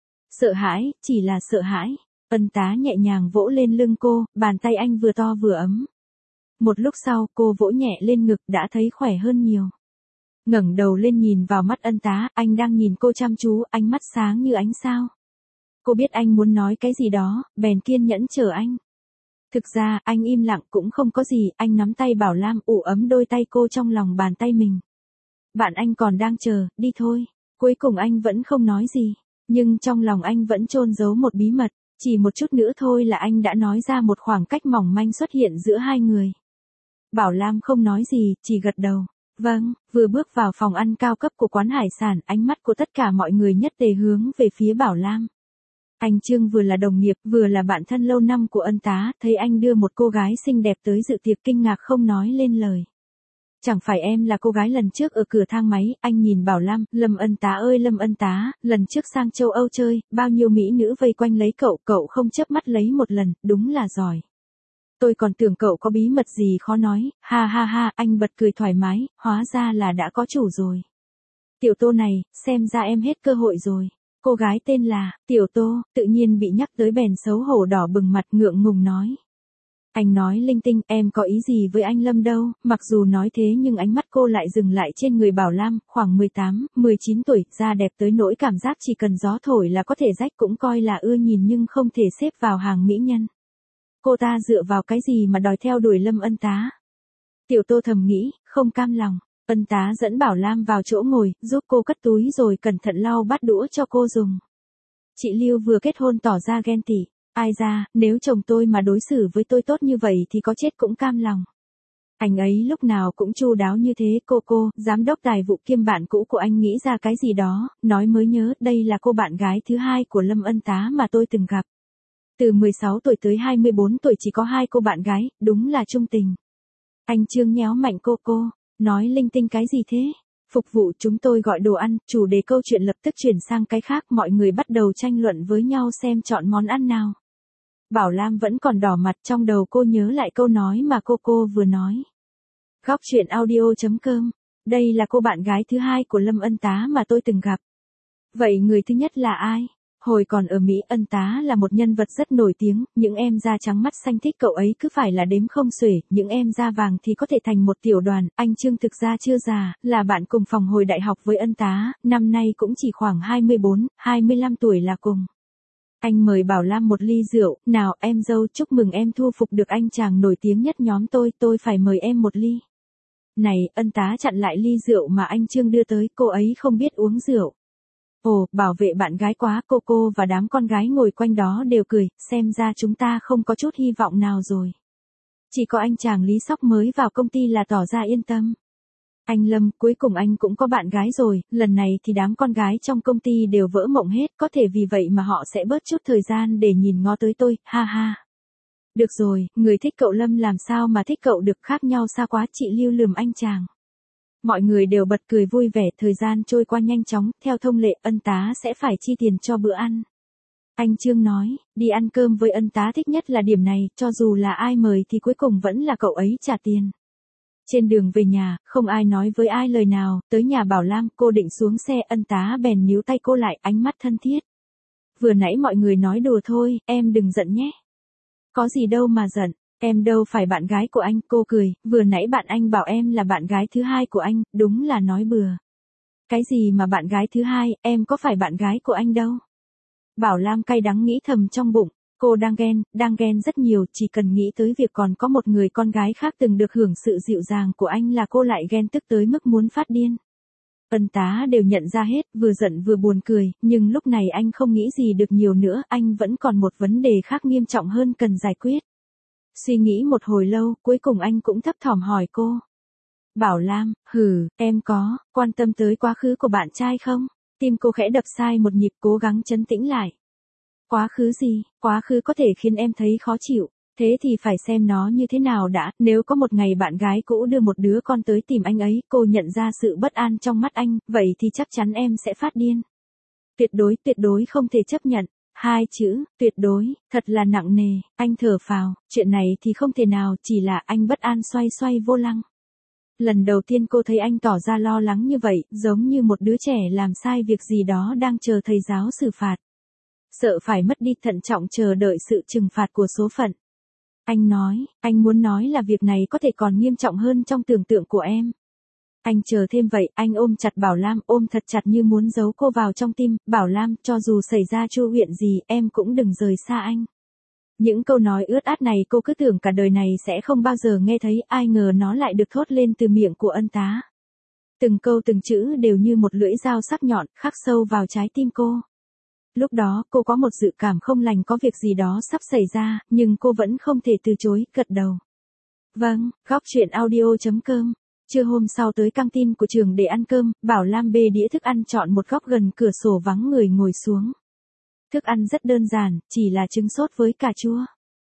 Sợ hãi, chỉ là sợ hãi. Ân tá nhẹ nhàng vỗ lên lưng cô, bàn tay anh vừa to vừa ấm. Một lúc sau, cô vỗ nhẹ lên ngực đã thấy khỏe hơn nhiều. Ngẩng đầu lên nhìn vào mắt ân tá, anh đang nhìn cô chăm chú, ánh mắt sáng như ánh sao. Cô biết anh muốn nói cái gì đó, bèn kiên nhẫn chờ anh. Thực ra, anh im lặng cũng không có gì, anh nắm tay Bảo Lam ủ ấm đôi tay cô trong lòng bàn tay mình. Bạn anh còn đang chờ, đi thôi. Cuối cùng anh vẫn không nói gì, nhưng trong lòng anh vẫn chôn giấu một bí mật. Chỉ một chút nữa thôi là anh đã nói ra một khoảng cách mỏng manh xuất hiện giữa hai người. Bảo Lam không nói gì, chỉ gật đầu. Vâng, vừa bước vào phòng ăn cao cấp của quán hải sản, ánh mắt của tất cả mọi người nhất tề hướng về phía Bảo Lam. Anh Trương vừa là đồng nghiệp, vừa là bạn thân lâu năm của ân tá, thấy anh đưa một cô gái xinh đẹp tới dự tiệc kinh ngạc không nói lên lời. Chẳng phải em là cô gái lần trước ở cửa thang máy, anh nhìn Bảo Lam, Lâm Ân tá ơi Lâm Ân tá, lần trước sang châu Âu chơi, bao nhiêu mỹ nữ vây quanh lấy cậu không chớp mắt lấy một lần, đúng là giỏi. Tôi còn tưởng cậu có bí mật gì khó nói, ha ha ha, anh bật cười thoải mái, hóa ra là đã có chủ rồi. Tiểu Tô này, xem ra em hết cơ hội rồi. Cô gái tên là Tiểu Tô, tự nhiên bị nhắc tới bèn xấu hổ đỏ bừng mặt ngượng ngùng nói. Anh nói linh tinh, em có ý gì với anh Lâm đâu, mặc dù nói thế nhưng ánh mắt cô lại dừng lại trên người Bảo Lam, khoảng 18, 19 tuổi, da đẹp tới nỗi cảm giác chỉ cần gió thổi là có thể rách cũng coi là ưa nhìn nhưng không thể xếp vào hàng mỹ nhân. Cô ta dựa vào cái gì mà đòi theo đuổi Lâm Ân tá? Tiểu Tô thầm nghĩ, không cam lòng. Ân tá dẫn Bảo Lam vào chỗ ngồi, giúp cô cất túi rồi cẩn thận lau bát đũa cho cô dùng. Chị Lưu vừa kết hôn tỏ ra ghen tị. Ai ra, nếu chồng tôi mà đối xử với tôi tốt như vậy thì có chết cũng cam lòng. Anh ấy lúc nào cũng chu đáo như thế. Cô, giám đốc tài vụ kiêm bạn cũ của anh nghĩ ra cái gì đó, nói mới nhớ, đây là cô bạn gái thứ hai của Lâm Ân tá mà tôi từng gặp. Từ 16 tuổi tới 24 tuổi chỉ có 2 cô bạn gái, đúng là trung tình. Anh Trương nhéo mạnh cô, nói linh tinh cái gì thế? Phục vụ chúng tôi gọi đồ ăn, chủ đề câu chuyện lập tức chuyển sang cái khác, mọi người bắt đầu tranh luận với nhau xem chọn món ăn nào. Bảo Lam vẫn còn đỏ mặt, trong đầu cô nhớ lại câu nói mà cô vừa nói. Góc truyện audio.com. Đây là cô bạn gái thứ hai của Lâm Ân tá mà tôi từng gặp. Vậy người thứ nhất là ai? Hồi còn ở Mỹ, Ân tá là một nhân vật rất nổi tiếng, những em da trắng mắt xanh thích cậu ấy cứ phải là đếm không xuể, những em da vàng thì có thể thành một tiểu đoàn. Anh Trương thực ra chưa già, là bạn cùng phòng hồi đại học với Ân tá, năm nay cũng chỉ khoảng 24, 25 tuổi là cùng. Anh mời Bảo Lam một ly rượu, nào em dâu, chúc mừng em thu phục được anh chàng nổi tiếng nhất nhóm tôi phải mời em một ly. Này, Ân tá chặn lại ly rượu mà anh Trương đưa tới, cô ấy không biết uống rượu. Ồ, bảo vệ bạn gái quá. Cô và đám con gái ngồi quanh đó đều cười, xem ra chúng ta không có chút hy vọng nào rồi. Chỉ có anh chàng Lý Sóc mới vào công ty là tỏ ra yên tâm. Anh Lâm, cuối cùng anh cũng có bạn gái rồi, lần này thì đám con gái trong công ty đều vỡ mộng hết, có thể vì vậy mà họ sẽ bớt chút thời gian để nhìn ngó tới tôi, ha ha. Được rồi, người thích cậu Lâm làm sao mà thích cậu được, khác nhau xa quá, chị Lưu lườm anh chàng. Mọi người đều bật cười vui vẻ, thời gian trôi qua nhanh chóng, theo thông lệ, ân tá sẽ phải chi tiền cho bữa ăn. Anh Trương nói, đi ăn cơm với ân tá thích nhất là điểm này, cho dù là ai mời thì cuối cùng vẫn là cậu ấy trả tiền. Trên đường về nhà, không ai nói với ai lời nào, tới nhà Bảo Lam, cô định xuống xe, ân tá bèn níu tay cô lại, ánh mắt thân thiết. Vừa nãy mọi người nói đùa thôi, em đừng giận nhé. Có gì đâu mà giận, em đâu phải bạn gái của anh, cô cười, vừa nãy bạn anh bảo em là bạn gái thứ hai của anh, đúng là nói bừa. Cái gì mà bạn gái thứ hai, em có phải bạn gái của anh đâu. Bảo Lam cay đắng nghĩ thầm trong bụng, cô đang ghen rất nhiều, chỉ cần nghĩ tới việc còn có một người con gái khác từng được hưởng sự dịu dàng của anh là cô lại ghen tức tới mức muốn phát điên. Ân tá đều nhận ra hết, vừa giận vừa buồn cười, nhưng lúc này anh không nghĩ gì được nhiều nữa, anh vẫn còn một vấn đề khác nghiêm trọng hơn cần giải quyết. Suy nghĩ một hồi lâu, cuối cùng anh cũng thấp thỏm hỏi cô. Bảo Lam, em có quan tâm tới quá khứ của bạn trai không? Tim cô khẽ đập sai một nhịp, cố gắng trấn tĩnh lại. Quá khứ gì? Quá khứ có thể khiến em thấy khó chịu. Thế thì phải xem nó như thế nào đã, nếu có một ngày bạn gái cũ đưa một đứa con tới tìm anh ấy, cô nhận ra sự bất an trong mắt anh, vậy thì chắc chắn em sẽ phát điên. Tuyệt đối không thể chấp nhận. Hai chữ, tuyệt đối, thật là nặng nề, anh thở phào, chuyện này thì không thể nào, chỉ là anh bất an xoay xoay vô lăng. Lần đầu tiên cô thấy anh tỏ ra lo lắng như vậy, giống như một đứa trẻ làm sai việc gì đó đang chờ thầy giáo xử phạt. Sợ phải mất đi, thận trọng chờ đợi sự trừng phạt của số phận. Anh nói, anh muốn nói là việc này có thể còn nghiêm trọng hơn trong tưởng tượng của em. Anh chờ thêm vậy, anh ôm chặt Bảo Lam, ôm thật chặt như muốn giấu cô vào trong tim, Bảo Lam, cho dù xảy ra chu huyện gì, em cũng đừng rời xa anh. Những câu nói ướt át này cô cứ tưởng cả đời này sẽ không bao giờ nghe thấy, ai ngờ nó lại được thốt lên từ miệng của ân tá. Từng câu từng chữ đều như một lưỡi dao sắc nhọn, khắc sâu vào trái tim cô. Lúc đó, cô có một dự cảm không lành, có việc gì đó sắp xảy ra, nhưng cô vẫn không thể từ chối, gật đầu. Vâng, góc chuyện audio.com. Trưa hôm sau tới căng tin của trường để ăn cơm, Bảo Lam bê đĩa thức ăn chọn một góc gần cửa sổ vắng người ngồi xuống. Thức ăn rất đơn giản, chỉ là trứng sốt với cà chua.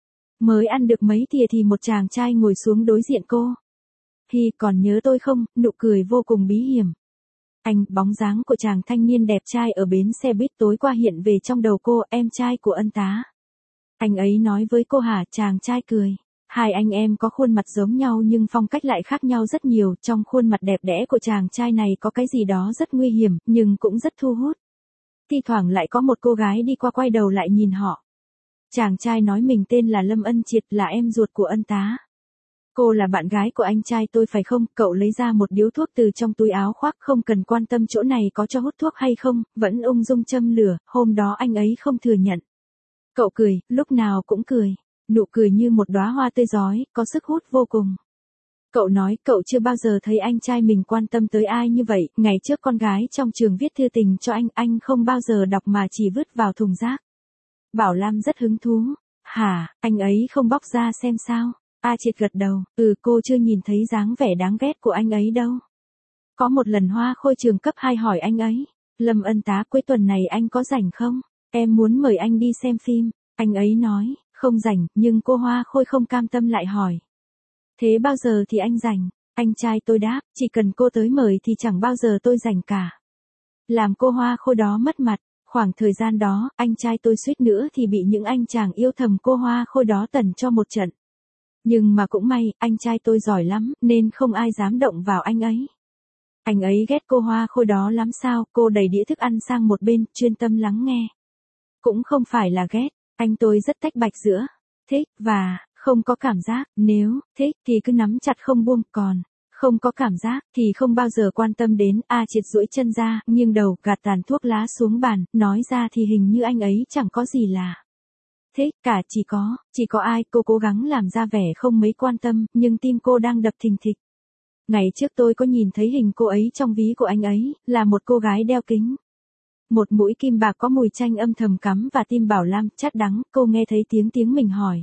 Mới ăn được mấy thìa thì một chàng trai ngồi xuống đối diện cô. Hi, còn nhớ tôi không? Nụ cười vô cùng bí hiểm. Anh, bóng dáng của chàng thanh niên đẹp trai ở bến xe buýt tối qua hiện về trong đầu cô, em trai của ân tá. Anh ấy nói với cô hả? Chàng trai cười. Hai anh em có khuôn mặt giống nhau nhưng phong cách lại khác nhau rất nhiều, trong khuôn mặt đẹp đẽ của chàng trai này có cái gì đó rất nguy hiểm, nhưng cũng rất thu hút. Thi thoảng lại có một cô gái đi qua quay đầu lại nhìn họ. Chàng trai nói mình tên là Lâm Ân Triệt, là em ruột của ân tá. Cô là bạn gái của anh trai tôi phải không? Cậu lấy ra một điếu thuốc từ trong túi áo khoác, không cần quan tâm chỗ này có cho hút thuốc hay không, vẫn ung dung châm lửa, hôm đó anh ấy không thừa nhận. Cậu cười, lúc nào cũng cười. Nụ cười như một đóa hoa tươi rói, có sức hút vô cùng. Cậu nói, cậu chưa bao giờ thấy anh trai mình quan tâm tới ai như vậy, ngày trước con gái trong trường viết thư tình cho anh không bao giờ đọc mà chỉ vứt vào thùng rác. Bảo Lam rất hứng thú. Hả, anh ấy không bóc ra xem sao? A Triệt gật đầu, cô chưa nhìn thấy dáng vẻ đáng ghét của anh ấy đâu. Có một lần Hoa Khôi trường cấp 2 hỏi anh ấy, Lâm Ân tá, cuối tuần này anh có rảnh không? Em muốn mời anh đi xem phim. Anh ấy nói, không rảnh, nhưng cô Hoa Khôi không cam tâm lại hỏi. Thế bao giờ thì anh rảnh? Anh trai tôi đáp, chỉ cần cô tới mời thì chẳng bao giờ tôi rảnh cả. Làm cô Hoa Khôi đó mất mặt, khoảng thời gian đó, anh trai tôi suýt nữa thì bị những anh chàng yêu thầm cô Hoa Khôi đó tẩn cho một trận. Nhưng mà cũng may, anh trai tôi giỏi lắm, nên không ai dám động vào anh ấy. Anh ấy ghét cô Hoa Khôi đó lắm sao? Cô đẩy đĩa thức ăn sang một bên, chuyên tâm lắng nghe. Cũng không phải là ghét, anh tôi rất tách bạch giữa thích và không có cảm giác, nếu thích thì cứ nắm chặt không buông, còn không có cảm giác thì không bao giờ quan tâm đến. A Triệt duỗi chân ra, nghiêng đầu, gạt tàn thuốc lá xuống bàn, nói ra thì hình như anh ấy chẳng có gì là thích cả, chỉ có ai. Cô cố gắng làm ra vẻ không mấy quan tâm, nhưng tim cô đang đập thình thịch. Ngày trước tôi có nhìn thấy hình cô ấy trong ví của anh ấy, là một cô gái đeo kính. Một mũi kim bạc có mùi chanh âm thầm cắm và tim Bảo Lam chát đắng, cô nghe thấy tiếng mình hỏi.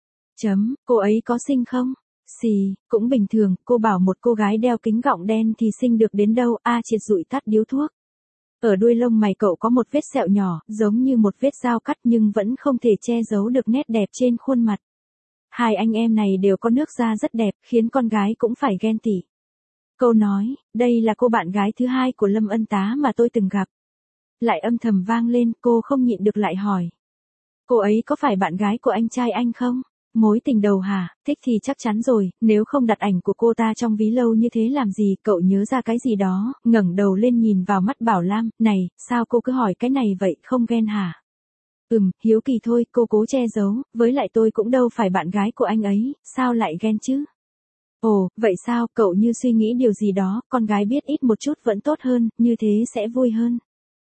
Cô ấy có xinh không? Xì, cũng bình thường, cô bảo một cô gái đeo kính gọng đen thì xinh được đến đâu. A Triệt dụi tắt điếu thuốc. Ở đuôi lông mày cậu có một vết sẹo nhỏ, giống như một vết dao cắt nhưng vẫn không thể che giấu được nét đẹp trên khuôn mặt. Hai anh em này đều có nước da rất đẹp, khiến con gái cũng phải ghen tị. Câu nói, đây là cô bạn gái thứ hai của Lâm Ân Tá mà tôi từng gặp. Lại âm thầm vang lên, cô không nhịn được lại hỏi. Cô ấy có phải bạn gái của anh trai anh không? Mối tình đầu hả? Thích thì chắc chắn rồi, nếu không đặt ảnh của cô ta trong ví lâu như thế làm gì? Cậu nhớ ra cái gì đó, ngẩng đầu lên nhìn vào mắt Bảo Lam, này, sao cô cứ hỏi cái này vậy, không ghen hả? Hiếu kỳ thôi, cô cố che giấu, với lại tôi cũng đâu phải bạn gái của anh ấy, sao lại ghen chứ? Ồ, vậy sao, cậu như suy nghĩ điều gì đó, con gái biết ít một chút vẫn tốt hơn, như thế sẽ vui hơn.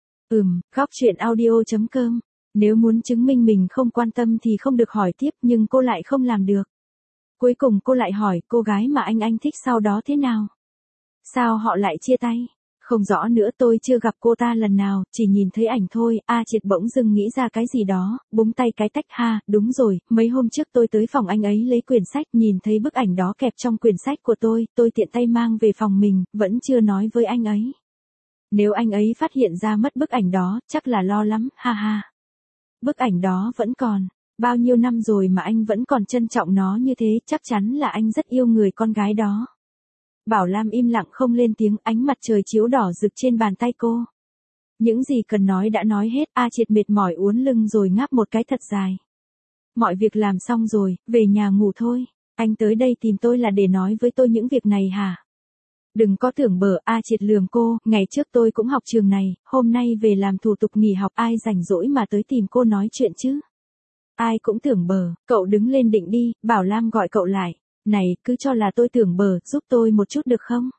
Góc chuyện audio.com. Nếu muốn chứng minh mình không quan tâm thì không được hỏi tiếp, nhưng cô lại không làm được. Cuối cùng cô lại hỏi, cô gái mà anh thích sau đó thế nào? Sao họ lại chia tay? Không rõ nữa, tôi chưa gặp cô ta lần nào, chỉ nhìn thấy ảnh thôi. Triệt bỗng dưng nghĩ ra cái gì đó, búng tay cái tách, đúng rồi, mấy hôm trước tôi tới phòng anh ấy lấy quyển sách, nhìn thấy bức ảnh đó kẹp trong quyển sách của tôi tiện tay mang về phòng mình, vẫn chưa nói với anh ấy. Nếu anh ấy phát hiện ra mất bức ảnh đó, chắc là lo lắm, ha ha. Bức ảnh đó vẫn còn, bao nhiêu năm rồi mà anh vẫn còn trân trọng nó như thế, chắc chắn là anh rất yêu người con gái đó. Bảo Lam im lặng không lên tiếng, ánh mặt trời chiếu đỏ rực trên bàn tay cô. Những gì cần nói đã nói hết, Triệt mệt mỏi uốn lưng rồi ngáp một cái thật dài. Mọi việc làm xong rồi, về nhà ngủ thôi. Anh tới đây tìm tôi là để nói với tôi những việc này hả? Đừng có tưởng bở, Triệt lườm cô, ngày trước tôi cũng học trường này, hôm nay về làm thủ tục nghỉ học, ai rảnh rỗi mà tới tìm cô nói chuyện chứ? Ai cũng tưởng bở, cậu đứng lên định đi, Bảo Lam gọi cậu lại. Này, cứ cho là tôi tưởng bở, giúp tôi một chút được không?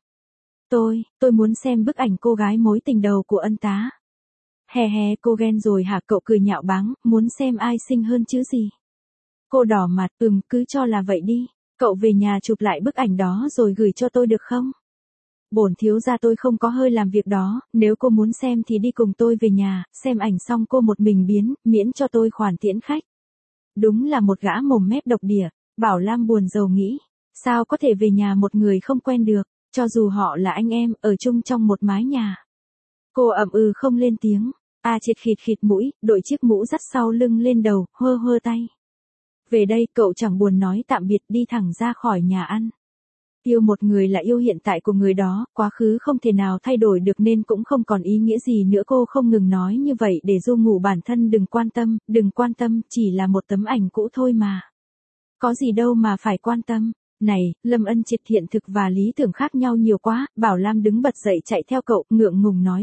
Tôi muốn xem bức ảnh cô gái mối tình đầu của Ân Tá. Hè, cô ghen rồi hả? Cậu cười nhạo báng, muốn xem ai xinh hơn chứ gì? Cô đỏ mặt, cứ cho là vậy đi. Cậu về nhà chụp lại bức ảnh đó rồi gửi cho tôi được không? Bổn thiếu gia tôi không có hơi làm việc đó, nếu cô muốn xem thì đi cùng tôi về nhà, xem ảnh xong cô một mình biến, miễn cho tôi khoản tiễn khách. Đúng là một gã mồm mép độc địa, Bảo Lam buồn rầu nghĩ, sao có thể về nhà một người không quen được, cho dù họ là anh em, ở chung trong một mái nhà. Cô không lên tiếng, Triệt khịt mũi, đội chiếc mũ dắt sau lưng lên đầu, hơ tay. Về đây, cậu chẳng buồn nói tạm biệt, đi thẳng ra khỏi nhà ăn. Yêu một người là yêu hiện tại của người đó, quá khứ không thể nào thay đổi được nên cũng không còn ý nghĩa gì nữa. Cô không ngừng nói như vậy để ru ngủ bản thân. Đừng quan tâm, chỉ là một tấm ảnh cũ thôi mà. Có gì đâu mà phải quan tâm. Này, Lâm Ân Triệt, hiện thực và lý tưởng khác nhau nhiều quá. Bảo Lam đứng bật dậy chạy theo cậu, ngượng ngùng nói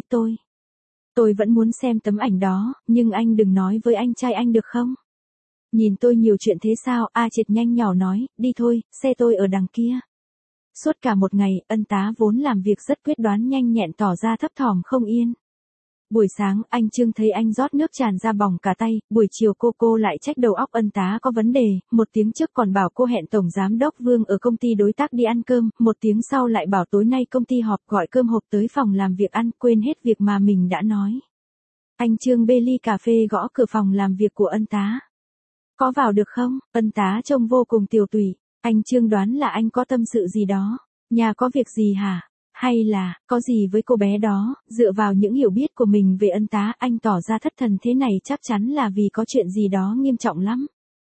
tôi vẫn muốn xem tấm ảnh đó, nhưng anh đừng nói với anh trai anh được không? Nhìn tôi nhiều chuyện thế sao? Triệt nhanh nhỏ nói, đi thôi, xe tôi ở đằng kia. Suốt cả một ngày, Ân Tá vốn làm việc rất quyết đoán nhanh nhẹn tỏ ra thấp thỏm không yên. Buổi sáng, anh Trương thấy anh rót nước tràn ra bỏng cả tay, buổi chiều cô lại trách đầu óc Ân Tá có vấn đề, một tiếng trước còn bảo cô hẹn Tổng Giám đốc Vương ở công ty đối tác đi ăn cơm, một tiếng sau lại bảo tối nay công ty họp gọi cơm hộp tới phòng làm việc ăn, quên hết việc mà mình đã nói. Anh Trương bê ly cà phê gõ cửa phòng làm việc của Ân Tá. Có vào được không? Ân Tá trông vô cùng tiều tụy. Anh Trương đoán là anh có tâm sự gì đó. Nhà có việc gì hả? Hay là, có gì với cô bé đó? Dựa vào những hiểu biết của mình về Ân Tá, anh tỏ ra thất thần thế này chắc chắn là vì có chuyện gì đó nghiêm trọng lắm.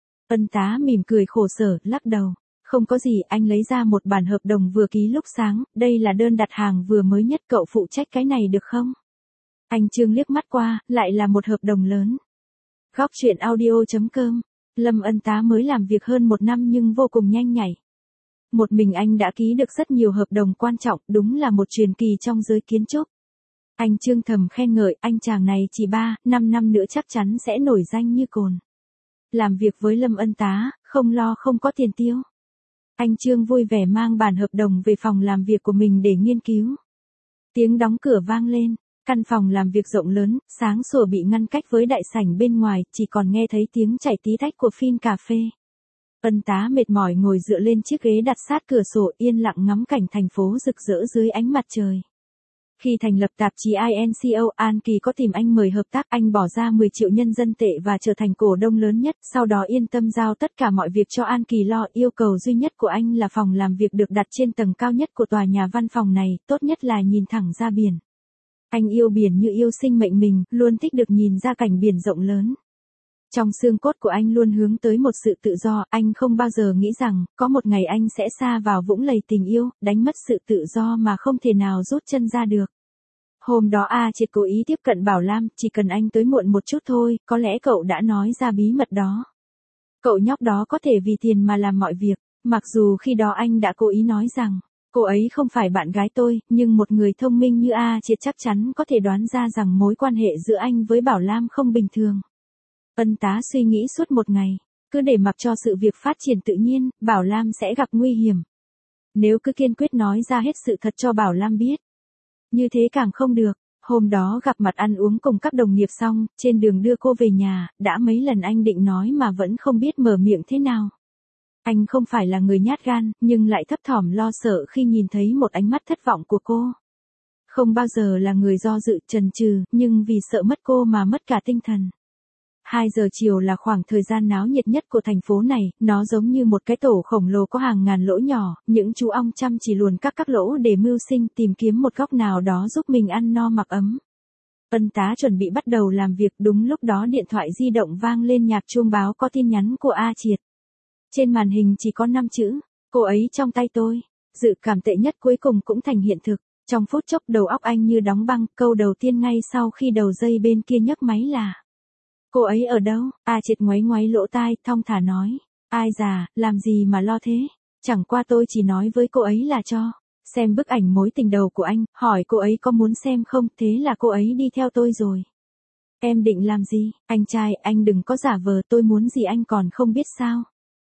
Ân Tá mỉm cười khổ sở, lắc đầu. Không có gì, anh lấy ra một bản hợp đồng vừa ký lúc sáng, đây là đơn đặt hàng vừa mới nhất, cậu phụ trách cái này được không? Anh Trương liếc mắt qua, lại là một hợp đồng lớn. Góc chuyện audio.com. Lâm Ân Tá mới làm việc hơn 1 năm nhưng vô cùng nhanh nhạy. Một mình anh đã ký được rất nhiều hợp đồng quan trọng, đúng là một truyền kỳ trong giới kiến trúc. Anh Trương thầm khen ngợi, anh chàng này chỉ 3-5 năm nữa chắc chắn sẽ nổi danh như cồn. Làm việc với Lâm Ân Tá, không lo không có tiền tiêu. Anh Trương vui vẻ mang bản hợp đồng về phòng làm việc của mình để nghiên cứu. Tiếng đóng cửa vang lên. Căn phòng làm việc rộng lớn, sáng sủa bị ngăn cách với đại sảnh bên ngoài, chỉ còn nghe thấy tiếng chảy tí tách của phin cà phê. Ân Tá mệt mỏi ngồi dựa lên chiếc ghế đặt sát cửa sổ, yên lặng ngắm cảnh thành phố rực rỡ dưới ánh mặt trời. Khi thành lập tạp chí INCO, An Kỳ có tìm anh mời hợp tác, anh bỏ ra 10 triệu nhân dân tệ và trở thành cổ đông lớn nhất, sau đó yên tâm giao tất cả mọi việc cho An Kỳ lo. Yêu cầu duy nhất của anh là phòng làm việc được đặt trên tầng cao nhất của tòa nhà văn phòng này, tốt nhất là nhìn thẳng ra biển. Anh yêu biển như yêu sinh mệnh mình, luôn thích được nhìn ra cảnh biển rộng lớn. Trong xương cốt của anh luôn hướng tới một sự tự do, anh không bao giờ nghĩ rằng, có một ngày anh sẽ sa vào vũng lầy tình yêu, đánh mất sự tự do mà không thể nào rút chân ra được. Hôm đó A Triệt cố ý tiếp cận Bảo Lam, chỉ cần anh tới muộn một chút thôi, có lẽ cậu đã nói ra bí mật đó. Cậu nhóc đó có thể vì tiền mà làm mọi việc, mặc dù khi đó anh đã cố ý nói rằng, cô ấy không phải bạn gái tôi, nhưng một người thông minh như A Triệt chắc chắn có thể đoán ra rằng mối quan hệ giữa anh với Bảo Lam không bình thường. Ân Tá suy nghĩ suốt một ngày, cứ để mặc cho sự việc phát triển tự nhiên, Bảo Lam sẽ gặp nguy hiểm. Nếu cứ kiên quyết nói ra hết sự thật cho Bảo Lam biết, như thế càng không được. Hôm đó gặp mặt ăn uống cùng các đồng nghiệp xong, trên đường đưa cô về nhà, đã mấy lần anh định nói mà vẫn không biết mở miệng thế nào. Anh không phải là người nhát gan, nhưng lại thấp thỏm lo sợ khi nhìn thấy một ánh mắt thất vọng của cô. Không bao giờ là người do dự chần chừ, nhưng vì sợ mất cô mà mất cả tinh thần. 2 giờ chiều là khoảng thời gian náo nhiệt nhất của thành phố này, nó giống như một cái tổ khổng lồ có hàng ngàn lỗ nhỏ, những chú ong chăm chỉ luồn các lỗ để mưu sinh tìm kiếm một góc nào đó giúp mình ăn no mặc ấm. Ân Tá chuẩn bị bắt đầu làm việc, đúng lúc đó điện thoại di động vang lên nhạc chuông báo có tin nhắn của A Triệt. Trên màn hình chỉ có 5 chữ, cô ấy trong tay tôi. Dự cảm tệ nhất cuối cùng cũng thành hiện thực. Trong phút chốc đầu óc anh như đóng băng, câu đầu tiên ngay sau khi đầu dây bên kia nhấc máy là: cô ấy ở đâu? A Triệt ngoáy ngoáy lỗ tai, thong thả nói. Ai già, làm gì mà lo thế? Chẳng qua tôi chỉ nói với cô ấy là cho xem bức ảnh mối tình đầu của anh, hỏi cô ấy có muốn xem không, thế là cô ấy đi theo tôi rồi. Em định làm gì? Anh trai, anh đừng có giả vờ, tôi muốn gì anh còn không biết sao?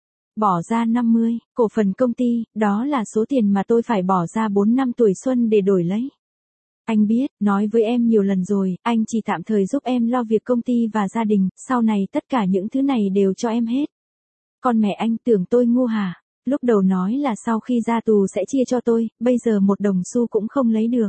Bỏ ra 50, cổ phần công ty, đó là số tiền mà tôi phải bỏ ra 4 năm tuổi xuân để đổi lấy. Anh biết, nói với em nhiều lần rồi, anh chỉ tạm thời giúp em lo việc công ty và gia đình, sau này tất cả những thứ này đều cho em hết. Con mẹ anh tưởng tôi ngu hả? Lúc đầu nói là sau khi ra tù sẽ chia cho tôi, bây giờ một đồng xu cũng không lấy được.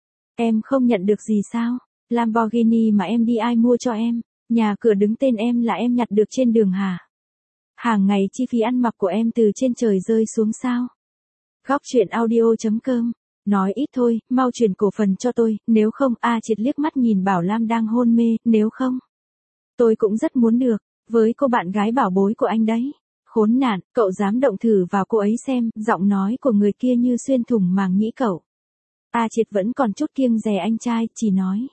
Em không nhận được gì sao? Lamborghini mà em đi ai mua cho em? Nhà cửa đứng tên em là em nhặt được trên đường hả? Hàng ngày chi phí ăn mặc của em từ trên trời rơi xuống sao? Góc chuyện audio.com. Nói ít thôi, mau chuyển cổ phần cho tôi, nếu không. A Triệt liếc mắt nhìn Bảo Lam đang hôn mê, nếu không. Tôi cũng rất muốn được, với cô bạn gái bảo bối của anh đấy. Khốn nạn, cậu dám động thử vào cô ấy xem, giọng nói của người kia như xuyên thủng màng nhĩ cậu. A Triệt vẫn còn chút kiêng dè anh trai, chỉ nói.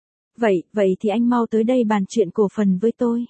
Vậy thì anh mau tới đây bàn chuyện cổ phần với tôi.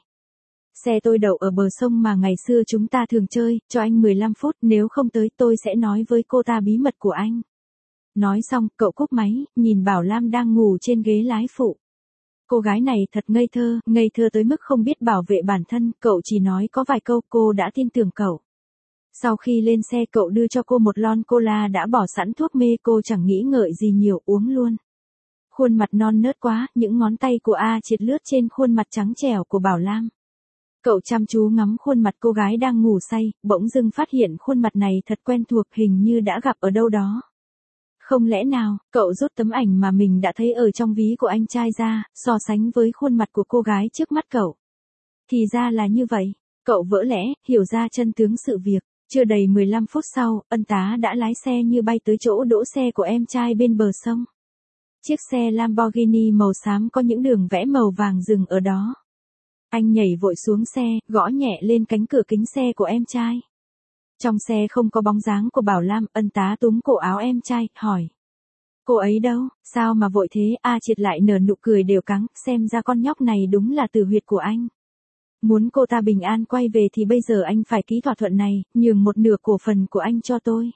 Xe tôi đậu ở bờ sông mà ngày xưa chúng ta thường chơi, cho anh 15 phút, nếu không tới tôi sẽ nói với cô ta bí mật của anh. Nói xong, cậu cúp máy, nhìn Bảo Lam đang ngủ trên ghế lái phụ. Cô gái này thật ngây thơ tới mức không biết bảo vệ bản thân, cậu chỉ nói có vài câu, cô đã tin tưởng cậu. Sau khi lên xe cậu đưa cho cô một lon cola đã bỏ sẵn thuốc mê, cô chẳng nghĩ ngợi gì nhiều, uống luôn. Khuôn mặt non nớt quá, những ngón tay của A Triệt lướt trên khuôn mặt trắng trẻo của Bảo Lam. Cậu chăm chú ngắm khuôn mặt cô gái đang ngủ say, bỗng dưng phát hiện khuôn mặt này thật quen thuộc, hình như đã gặp ở đâu đó. Không lẽ nào, cậu rút tấm ảnh mà mình đã thấy ở trong ví của anh trai ra, so sánh với khuôn mặt của cô gái trước mắt cậu. Thì ra là như vậy, cậu vỡ lẽ, hiểu ra chân tướng sự việc. Chưa đầy 15 phút sau, Ân Tá đã lái xe như bay tới chỗ đỗ xe của em trai bên bờ sông. Chiếc xe Lamborghini màu xám có những đường vẽ màu vàng dừng ở đó. Anh nhảy vội xuống xe, gõ nhẹ lên cánh cửa kính xe của em trai. Trong xe không có bóng dáng của Bảo Lam, Ân Tá túm cổ áo em trai, hỏi. Cô ấy đâu, sao mà vội thế? A Triệt lại nở nụ cười đều cắng, xem ra con nhóc này đúng là tử huyệt của anh. Muốn cô ta bình an quay về thì bây giờ anh phải ký thỏa thuận này, nhường một nửa cổ phần của anh cho tôi.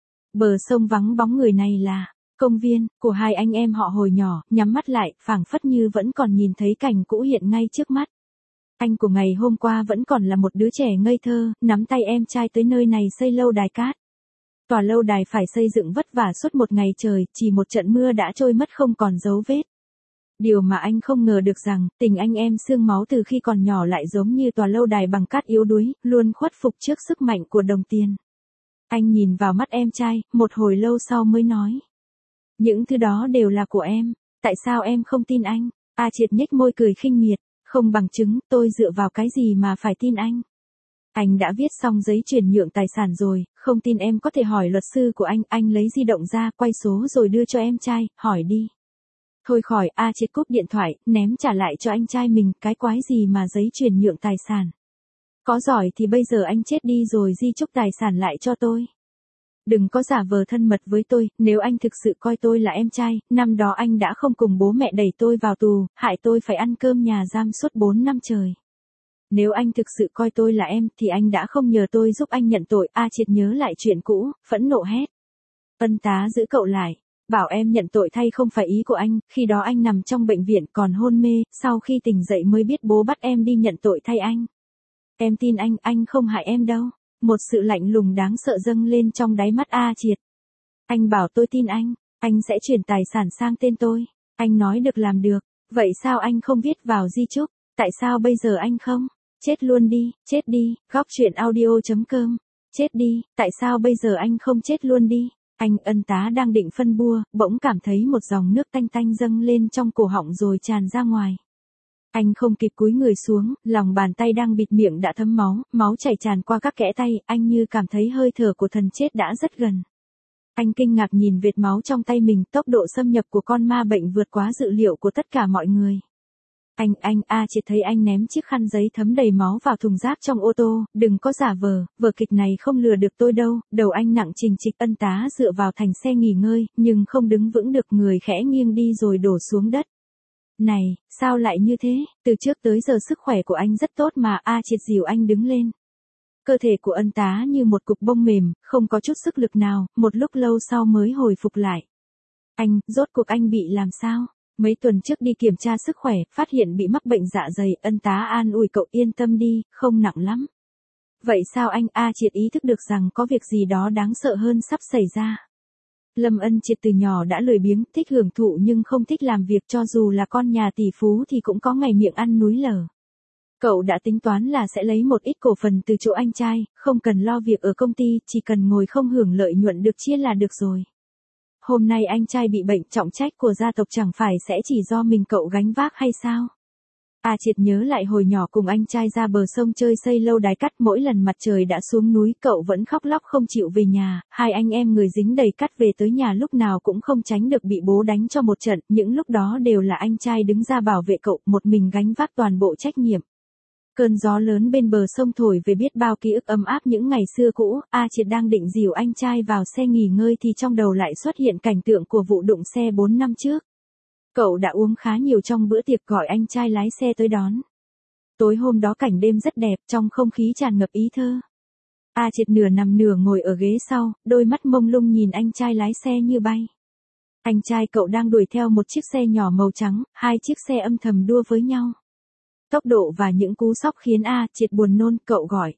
Bờ sông vắng bóng người này là công viên của hai anh em họ hồi nhỏ, nhắm mắt lại, phảng phất như vẫn còn nhìn thấy cảnh cũ hiện ngay trước mắt. Anh của ngày hôm qua vẫn còn là một đứa trẻ ngây thơ, nắm tay em trai tới nơi này xây lâu đài cát. Tòa lâu đài phải xây dựng vất vả suốt một ngày trời, chỉ một trận mưa đã trôi mất không còn dấu vết. Điều mà anh không ngờ được rằng, tình anh em xương máu từ khi còn nhỏ lại giống như tòa lâu đài bằng cát yếu đuối, luôn khuất phục trước sức mạnh của đồng tiền. Anh nhìn vào mắt em trai, một hồi lâu sau mới nói. Những thứ đó đều là của em, tại sao em không tin anh? A Triệt nhếch môi cười khinh miệt. Không bằng chứng, tôi dựa vào cái gì mà phải tin anh? Anh đã viết xong giấy chuyển nhượng tài sản rồi, không tin em có thể hỏi luật sư của anh lấy di động ra, quay số rồi đưa cho em trai, hỏi đi. Thôi khỏi, A Triệt cúp điện thoại, ném trả lại cho anh trai mình, cái quái gì mà giấy chuyển nhượng tài sản. Có giỏi thì bây giờ anh chết đi rồi di chúc tài sản lại cho tôi. Đừng có giả vờ thân mật với tôi, nếu anh thực sự coi tôi là em trai, năm đó anh đã không cùng bố mẹ đẩy tôi vào tù, hại tôi phải ăn cơm nhà giam suốt 4 năm trời. Nếu anh thực sự coi tôi là em thì anh đã không nhờ tôi giúp anh nhận tội. A Triệt nhớ lại chuyện cũ, phẫn nộ hét. Ân tá giữ cậu lại. Bảo em nhận tội thay không phải ý của anh, khi đó anh nằm trong bệnh viện còn hôn mê, sau khi tỉnh dậy mới biết bố bắt em đi nhận tội thay anh. Em tin anh không hại em đâu. Một sự lạnh lùng đáng sợ dâng lên trong đáy mắt A Triệt. Anh bảo tôi tin anh sẽ chuyển tài sản sang tên tôi. Anh nói được làm được, vậy sao anh không viết vào di chúc, tại sao bây giờ anh không? Chết luôn đi, góc truyện audio.com. Chết đi, tại sao bây giờ anh không chết luôn đi? Anh ân tá đang định phân bua, bỗng cảm thấy một dòng nước tanh tanh dâng lên trong cổ họng rồi tràn ra ngoài. Anh không kịp cúi người xuống, lòng bàn tay đang bịt miệng đã thấm máu, máu chảy tràn qua các kẽ tay, anh như cảm thấy hơi thở của thần chết đã rất gần. Anh kinh ngạc nhìn vệt máu trong tay mình, tốc độ xâm nhập của con ma bệnh vượt quá dự liệu của tất cả mọi người. A Triệt thấy anh ném chiếc khăn giấy thấm đầy máu vào thùng rác trong ô tô, đừng có giả vờ, vở kịch này không lừa được tôi đâu. Đầu anh nặng trình trịch, ân tá dựa vào thành xe nghỉ ngơi, nhưng không đứng vững được, người khẽ nghiêng đi rồi đổ xuống đất. Này, sao lại như thế, từ trước tới giờ sức khỏe của anh rất tốt mà. A Triệt dìu anh đứng lên. Cơ thể của ân tá như một cục bông mềm, không có chút sức lực nào, một lúc lâu sau mới hồi phục lại. Rốt cuộc anh bị làm sao? Mấy tuần trước đi kiểm tra sức khỏe, phát hiện bị mắc bệnh dạ dày, ân tá an ủi cậu yên tâm đi, không nặng lắm. Vậy sao anh? A Triệt ý thức được rằng có việc gì đó đáng sợ hơn sắp xảy ra. Lâm Ân Triệt từ nhỏ đã lười biếng, thích hưởng thụ nhưng không thích làm việc, cho dù là con nhà tỷ phú thì cũng có ngày miệng ăn núi lở. Cậu đã tính toán là sẽ lấy một ít cổ phần từ chỗ anh trai, không cần lo việc ở công ty, chỉ cần ngồi không hưởng lợi nhuận được chia là được rồi. Hôm nay anh trai bị bệnh, trọng trách của gia tộc chẳng phải sẽ chỉ do mình cậu gánh vác hay sao? A Triệt nhớ lại hồi nhỏ cùng anh trai ra bờ sông chơi xây lâu đài cát, mỗi lần mặt trời đã xuống núi cậu vẫn khóc lóc không chịu về nhà, hai anh em người dính đầy cát về tới nhà lúc nào cũng không tránh được bị bố đánh cho một trận, những lúc đó đều là anh trai đứng ra bảo vệ cậu, một mình gánh vác toàn bộ trách nhiệm. Cơn gió lớn bên bờ sông thổi về biết bao ký ức ấm áp những ngày xưa cũ. A Triệt đang định dìu anh trai vào xe nghỉ ngơi thì trong đầu lại xuất hiện cảnh tượng của vụ đụng xe 4 năm trước. Cậu đã uống khá nhiều trong bữa tiệc, gọi anh trai lái xe tới đón. Tối hôm đó cảnh đêm rất đẹp, trong không khí tràn ngập ý thơ. A Triệt nửa nằm nửa ngồi ở ghế sau, đôi mắt mông lung nhìn anh trai lái xe như bay. Anh trai cậu đang đuổi theo một chiếc xe nhỏ màu trắng, hai chiếc xe âm thầm đua với nhau. Tốc độ và những cú sóc khiến A Triệt buồn nôn, cậu gọi.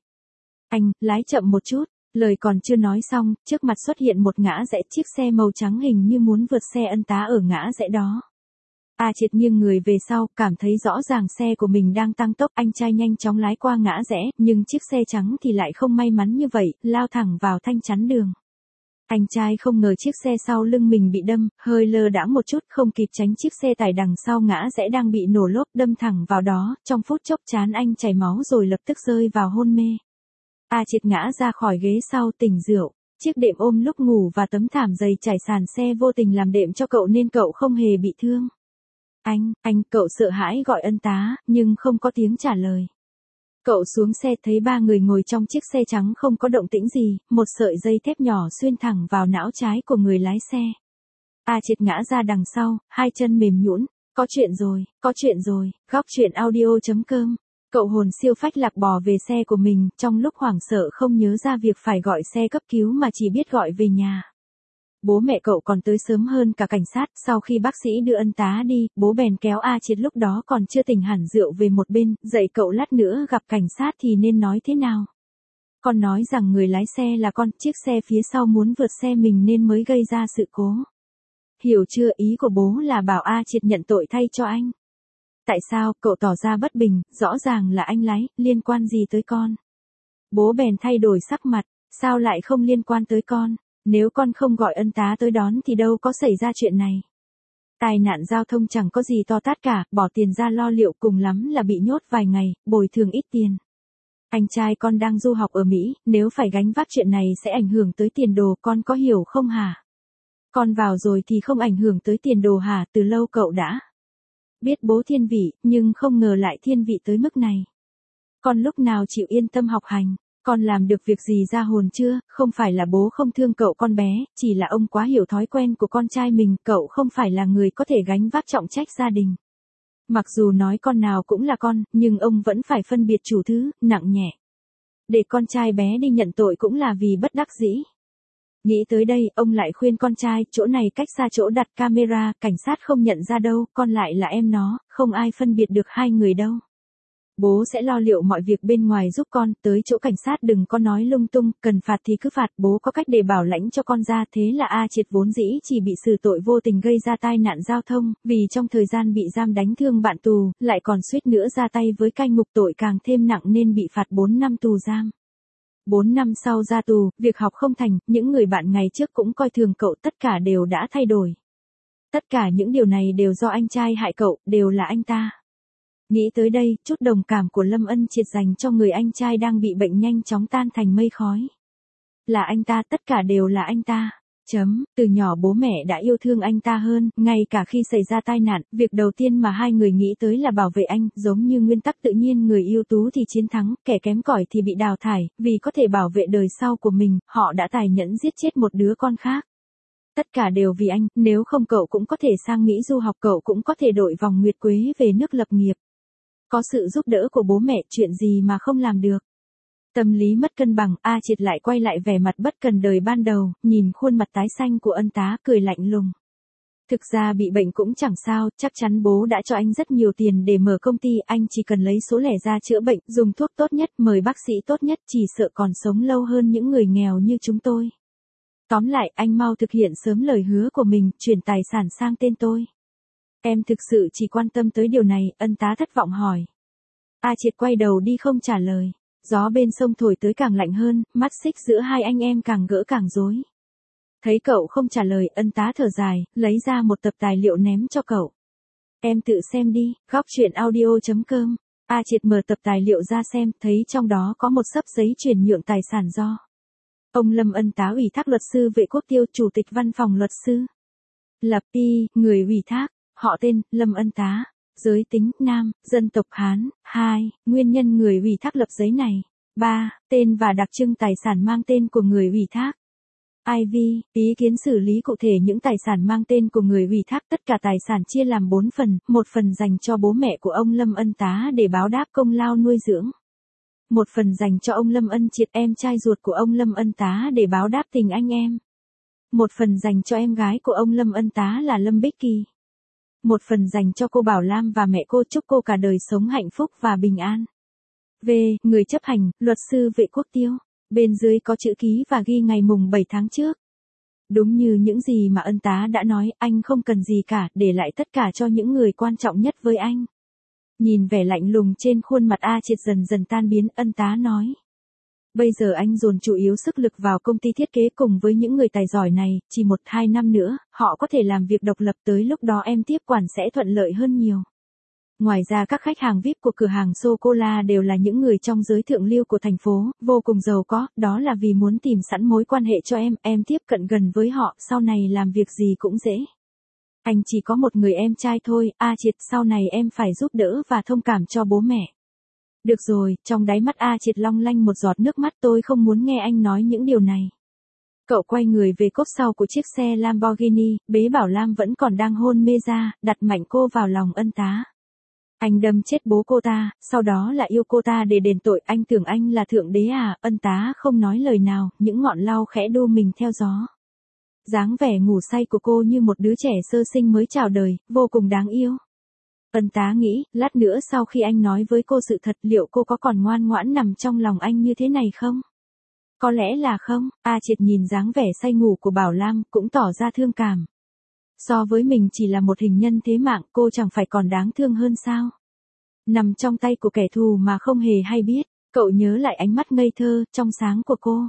Lái chậm một chút. Lời còn chưa nói xong, trước mặt xuất hiện một ngã rẽ, chiếc xe màu trắng hình như muốn vượt xe ân tá ở ngã rẽ đó. A Triệt nghiêng người về sau, cảm thấy rõ ràng xe của mình đang tăng tốc, anh trai nhanh chóng lái qua ngã rẽ, nhưng chiếc xe trắng thì lại không may mắn như vậy, lao thẳng vào thanh chắn đường. Anh trai không ngờ chiếc xe sau lưng mình bị đâm, hơi lơ đãng một chút không kịp tránh chiếc xe tải đằng sau ngã rẽ đang bị nổ lốp đâm thẳng vào đó, trong phút chốc trán anh chảy máu rồi lập tức rơi vào hôn mê. A Triệt ngã ra khỏi ghế sau tỉnh rượu, chiếc đệm ôm lúc ngủ và tấm thảm dày trải sàn xe vô tình làm đệm cho cậu nên cậu không hề bị thương. Cậu sợ hãi gọi ân tá, nhưng không có tiếng trả lời. Cậu xuống xe thấy ba người ngồi trong chiếc xe trắng không có động tĩnh gì, một sợi dây thép nhỏ xuyên thẳng vào não trái của người lái xe. A Triệt ngã ra đằng sau, hai chân mềm nhũn, có chuyện rồi, góc truyện audio.com. Cậu hồn siêu phách lạc bò về xe của mình, trong lúc hoảng sợ không nhớ ra việc phải gọi xe cấp cứu mà chỉ biết gọi về nhà. Bố mẹ cậu còn tới sớm hơn cả cảnh sát, sau khi bác sĩ đưa ân tá đi, bố bèn kéo A Triệt lúc đó còn chưa tỉnh hẳn rượu về một bên, dạy cậu lát nữa gặp cảnh sát thì nên nói thế nào. Con nói rằng người lái xe là con, chiếc xe phía sau muốn vượt xe mình nên mới gây ra sự cố. Hiểu chưa, ý của bố là bảo A Triệt nhận tội thay cho anh. Tại sao, cậu tỏ ra bất bình, rõ ràng là anh lái, liên quan gì tới con. Bố bèn thay đổi sắc mặt, sao lại không liên quan tới con. Nếu con không gọi ân tá tới đón thì đâu có xảy ra chuyện này. Tai nạn giao thông chẳng có gì to tát cả, bỏ tiền ra lo liệu cùng lắm là bị nhốt vài ngày, bồi thường ít tiền. Anh trai con đang du học ở Mỹ, nếu phải gánh vác chuyện này sẽ ảnh hưởng tới tiền đồ, con có hiểu không hả? Con vào rồi thì không ảnh hưởng tới tiền đồ hả? Từ lâu cậu đã biết bố thiên vị, nhưng không ngờ lại thiên vị tới mức này. Con lúc nào chịu yên tâm học hành, con làm được việc gì ra hồn chưa? Không phải là bố không thương cậu con bé, chỉ là ông quá hiểu thói quen của con trai mình, cậu không phải là người có thể gánh vác trọng trách gia đình. Mặc dù nói con nào cũng là con, nhưng ông vẫn phải phân biệt chủ thứ, nặng nhẹ. Để con trai bé đi nhận tội cũng là vì bất đắc dĩ. Nghĩ tới đây, ông lại khuyên con trai, chỗ này cách xa chỗ đặt camera, cảnh sát không nhận ra đâu, con lại là em nó, không ai phân biệt được hai người đâu. Bố sẽ lo liệu mọi việc bên ngoài giúp con, tới chỗ cảnh sát đừng có nói lung tung, cần phạt thì cứ phạt, bố có cách để bảo lãnh cho con ra. Thế là A Triệt vốn dĩ chỉ bị xử tội vô tình gây ra tai nạn giao thông, vì trong thời gian bị giam đánh thương bạn tù, lại còn suýt nữa ra tay với cai ngục, tội càng thêm nặng nên bị phạt 4 năm tù giam. 4 năm sau ra tù, việc học không thành, những người bạn ngày trước cũng coi thường cậu, tất cả đều đã thay đổi. Tất cả những điều này đều do anh trai hại cậu, đều là anh ta. Nghĩ tới đây, chút đồng cảm của Lâm Ân Triệt dành cho người anh trai đang bị bệnh nhanh chóng tan thành mây khói. Là anh ta, tất cả đều là anh ta. Từ nhỏ bố mẹ đã yêu thương anh ta hơn, ngay cả khi xảy ra tai nạn, việc đầu tiên mà hai người nghĩ tới là bảo vệ anh, giống như nguyên tắc tự nhiên người ưu tú thì chiến thắng, kẻ kém cỏi thì bị đào thải, vì có thể bảo vệ đời sau của mình, họ đã tài nhẫn giết chết một đứa con khác. Tất cả đều vì anh, nếu không cậu cũng có thể sang Mỹ du học, cậu cũng có thể đội vòng nguyệt quế về nước lập nghiệp. Có sự giúp đỡ của bố mẹ, chuyện gì mà không làm được. Tâm lý mất cân bằng, A Triệt lại quay lại vẻ mặt bất cần đời ban đầu, nhìn khuôn mặt tái xanh của ân tá, cười lạnh lùng. Thực ra bị bệnh cũng chẳng sao, chắc chắn bố đã cho anh rất nhiều tiền để mở công ty, anh chỉ cần lấy số lẻ ra chữa bệnh, dùng thuốc tốt nhất, mời bác sĩ tốt nhất, chỉ sợ còn sống lâu hơn những người nghèo như chúng tôi. Tóm lại, anh mau thực hiện sớm lời hứa của mình, chuyển tài sản sang tên tôi. Em thực sự chỉ quan tâm tới điều này, ân tá thất vọng hỏi. A Triệt quay đầu đi không trả lời. Gió bên sông thổi tới càng lạnh hơn, mắt xích giữa hai anh em càng gỡ càng rối. Thấy cậu không trả lời, ân tá thở dài, lấy ra một tập tài liệu ném cho cậu. Em tự xem đi, góc truyện audio.com. A Triệt mở tập tài liệu ra xem, thấy trong đó có một xấp giấy chuyển nhượng tài sản do ông Lâm Ân tá ủy thác luật sư Vệ Quốc Tiêu, chủ tịch văn phòng luật sư. Lập y, người ủy thác, họ tên, Lâm Ân tá. Giới tính, nam, dân tộc Hán. 2. Nguyên nhân người ủy thác lập giấy này. 3. Tên và đặc trưng tài sản mang tên của người ủy thác. IV. Ý kiến xử lý cụ thể những tài sản mang tên của người ủy thác. Tất cả tài sản chia làm 4 phần, một phần dành cho bố mẹ của ông Lâm Ân tá để báo đáp công lao nuôi dưỡng. Một phần dành cho ông Lâm Ân Triệt, em trai ruột của ông Lâm Ân tá để báo đáp tình anh em. Một phần dành cho em gái của ông Lâm Ân tá là Lâm Bích Kỳ. Một phần dành cho cô Bảo Lam và mẹ cô, chúc cô cả đời sống hạnh phúc và bình an. V. Người chấp hành, luật sư Vệ Quốc Tiêu. Bên dưới có chữ ký và ghi ngày mùng 7 tháng trước. Đúng như những gì mà ân tá đã nói, anh không cần gì cả, để lại tất cả cho những người quan trọng nhất với anh. Nhìn vẻ lạnh lùng trên khuôn mặt A Triệt dần dần tan biến, ân tá nói. Bây giờ anh dồn chủ yếu sức lực vào công ty thiết kế cùng với những người tài giỏi này, chỉ 1-2 năm nữa, họ có thể làm việc độc lập, tới lúc đó em tiếp quản sẽ thuận lợi hơn nhiều. Ngoài ra các khách hàng VIP của cửa hàng sô-cô-la đều là những người trong giới thượng lưu của thành phố, vô cùng giàu có, đó là vì muốn tìm sẵn mối quan hệ cho em tiếp cận gần với họ, sau này làm việc gì cũng dễ. Anh chỉ có một người em trai thôi, A Triệt, sau này em phải giúp đỡ và thông cảm cho bố mẹ. Được rồi, trong đáy mắt A Triệt long lanh một giọt nước mắt, tôi không muốn nghe anh nói những điều này. Cậu quay người về cốp sau của chiếc xe Lamborghini, bế Bảo Lam vẫn còn đang hôn mê ra, đặt mạnh cô vào lòng ân tá. Anh đâm chết bố cô ta, sau đó là yêu cô ta để đền tội, anh tưởng anh là thượng đế à? Ân tá không nói lời nào, những ngọn lau khẽ đu mình theo gió. Dáng vẻ ngủ say của cô như một đứa trẻ sơ sinh mới chào đời, vô cùng đáng yêu. Ân tá nghĩ, lát nữa sau khi anh nói với cô sự thật, liệu cô có còn ngoan ngoãn nằm trong lòng anh như thế này không? Có lẽ là không. A Triệt nhìn dáng vẻ say ngủ của Bảo Lam, cũng tỏ ra thương cảm. So với mình chỉ là một hình nhân thế mạng, cô chẳng phải còn đáng thương hơn sao? Nằm trong tay của kẻ thù mà không hề hay biết, cậu nhớ lại ánh mắt ngây thơ, trong sáng của cô.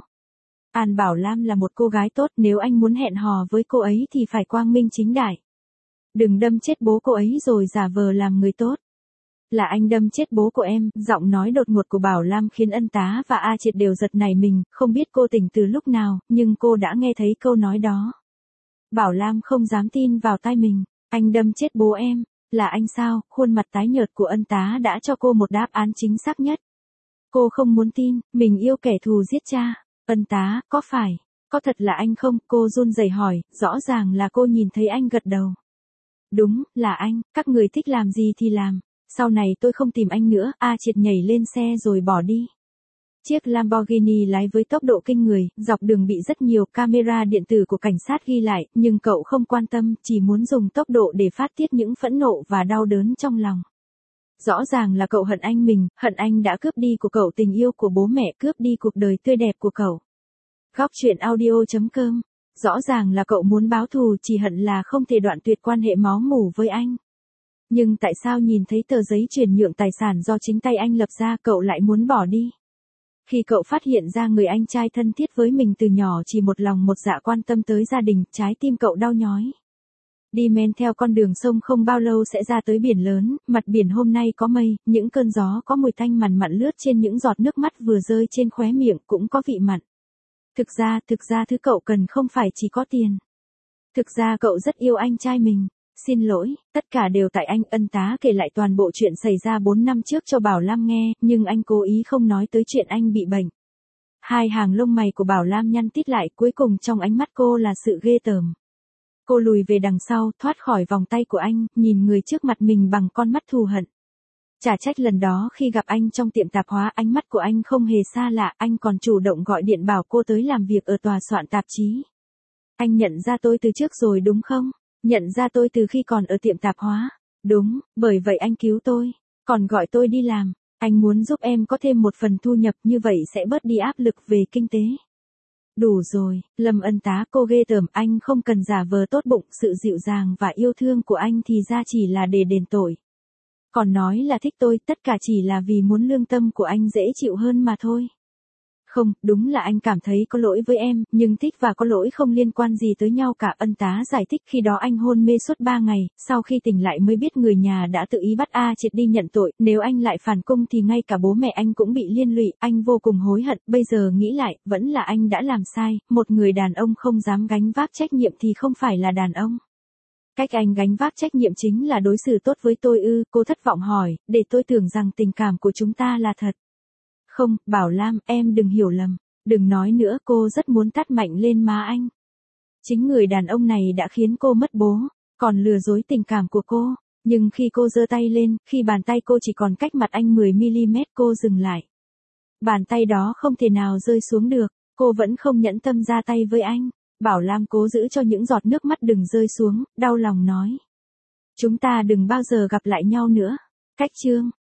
An Bảo Lam là một cô gái tốt, nếu anh muốn hẹn hò với cô ấy thì phải quang minh chính đại. Đừng đâm chết bố cô ấy rồi giả vờ làm người tốt. Là anh đâm chết bố của em, giọng nói đột ngột của Bảo Lam khiến ân tá và A Triệt đều giật nảy mình, không biết cô tỉnh từ lúc nào, nhưng cô đã nghe thấy câu nói đó. Bảo Lam không dám tin vào tai mình. Anh đâm chết bố em. Là anh sao? Khuôn mặt tái nhợt của ân tá đã cho cô một đáp án chính xác nhất. Cô không muốn tin, mình yêu kẻ thù giết cha. Ân tá, có phải? Có thật là anh không? Cô run rẩy hỏi, rõ ràng là cô nhìn thấy anh gật đầu. Đúng, là anh, các người thích làm gì thì làm. Sau này tôi không tìm anh nữa. A Triệt nhảy lên xe rồi bỏ đi. Chiếc Lamborghini lái với tốc độ kinh người, dọc đường bị rất nhiều camera điện tử của cảnh sát ghi lại, nhưng cậu không quan tâm, chỉ muốn dùng tốc độ để phát tiết những phẫn nộ và đau đớn trong lòng. Rõ ràng là cậu hận anh đã cướp đi của cậu tình yêu của bố mẹ, cướp đi cuộc đời tươi đẹp của cậu. Góc truyện audio.com. Rõ ràng là cậu muốn báo thù, chỉ hận là không thể đoạn tuyệt quan hệ máu mủ với anh. Nhưng tại sao nhìn thấy tờ giấy chuyển nhượng tài sản do chính tay anh lập ra, cậu lại muốn bỏ đi? Khi cậu phát hiện ra người anh trai thân thiết với mình từ nhỏ chỉ một lòng một dạ quan tâm tới gia đình, trái tim cậu đau nhói. Đi men theo con đường sông không bao lâu sẽ ra tới biển lớn, mặt biển hôm nay có mây, những cơn gió có mùi tanh mặn mặn lướt trên những giọt nước mắt vừa rơi trên khóe miệng cũng có vị mặn. Thực ra thứ cậu cần không phải chỉ có tiền. Thực ra cậu rất yêu anh trai mình. Xin lỗi, tất cả đều tại anh. Ân tá kể lại toàn bộ chuyện xảy ra 4 năm trước cho Bảo Lam nghe, nhưng anh cố ý không nói tới chuyện anh bị bệnh. Hai hàng lông mày của Bảo Lam nhăn tít lại, cuối cùng trong ánh mắt cô là sự ghê tởm. Cô lùi về đằng sau, thoát khỏi vòng tay của anh, nhìn người trước mặt mình bằng con mắt thù hận. Chả trách lần đó khi gặp anh trong tiệm tạp hóa, ánh mắt của anh không hề xa lạ, anh còn chủ động gọi điện bảo cô tới làm việc ở tòa soạn tạp chí. Anh nhận ra tôi từ trước rồi đúng không? Nhận ra tôi từ khi còn ở tiệm tạp hóa. Đúng, bởi vậy anh cứu tôi, còn gọi tôi đi làm. Anh muốn giúp em có thêm một phần thu nhập, như vậy sẽ bớt đi áp lực về kinh tế. Đủ rồi, Lâm Ân tá, cô ghê tởm. Anh không cần giả vờ tốt bụng, sự dịu dàng và yêu thương của anh thì ra chỉ là để đền tội. Còn nói là thích tôi, tất cả chỉ là vì muốn lương tâm của anh dễ chịu hơn mà thôi. Không, đúng là anh cảm thấy có lỗi với em, nhưng thích và có lỗi không liên quan gì tới nhau cả. Ân tá giải thích khi đó anh hôn mê suốt 3 ngày, sau khi tỉnh lại mới biết người nhà đã tự ý bắt A Triệt đi nhận tội, nếu anh lại phản cung thì ngay cả bố mẹ anh cũng bị liên lụy, anh vô cùng hối hận, bây giờ nghĩ lại, vẫn là anh đã làm sai, một người đàn ông không dám gánh vác trách nhiệm thì không phải là đàn ông. Cách anh gánh vác trách nhiệm chính là đối xử tốt với tôi ư? Cô thất vọng hỏi, để tôi tưởng rằng tình cảm của chúng ta là thật. Không, Bảo Lam, em đừng hiểu lầm. Đừng nói nữa, cô rất muốn tát mạnh lên má anh. Chính người đàn ông này đã khiến cô mất bố, còn lừa dối tình cảm của cô. Nhưng khi cô giơ tay lên, khi bàn tay cô chỉ còn cách mặt anh 10mm, cô dừng lại. Bàn tay đó không thể nào rơi xuống được, cô vẫn không nhẫn tâm ra tay với anh. Bảo Lam cố giữ cho những giọt nước mắt đừng rơi xuống, đau lòng nói. Chúng ta đừng bao giờ gặp lại nhau nữa. Cách chương.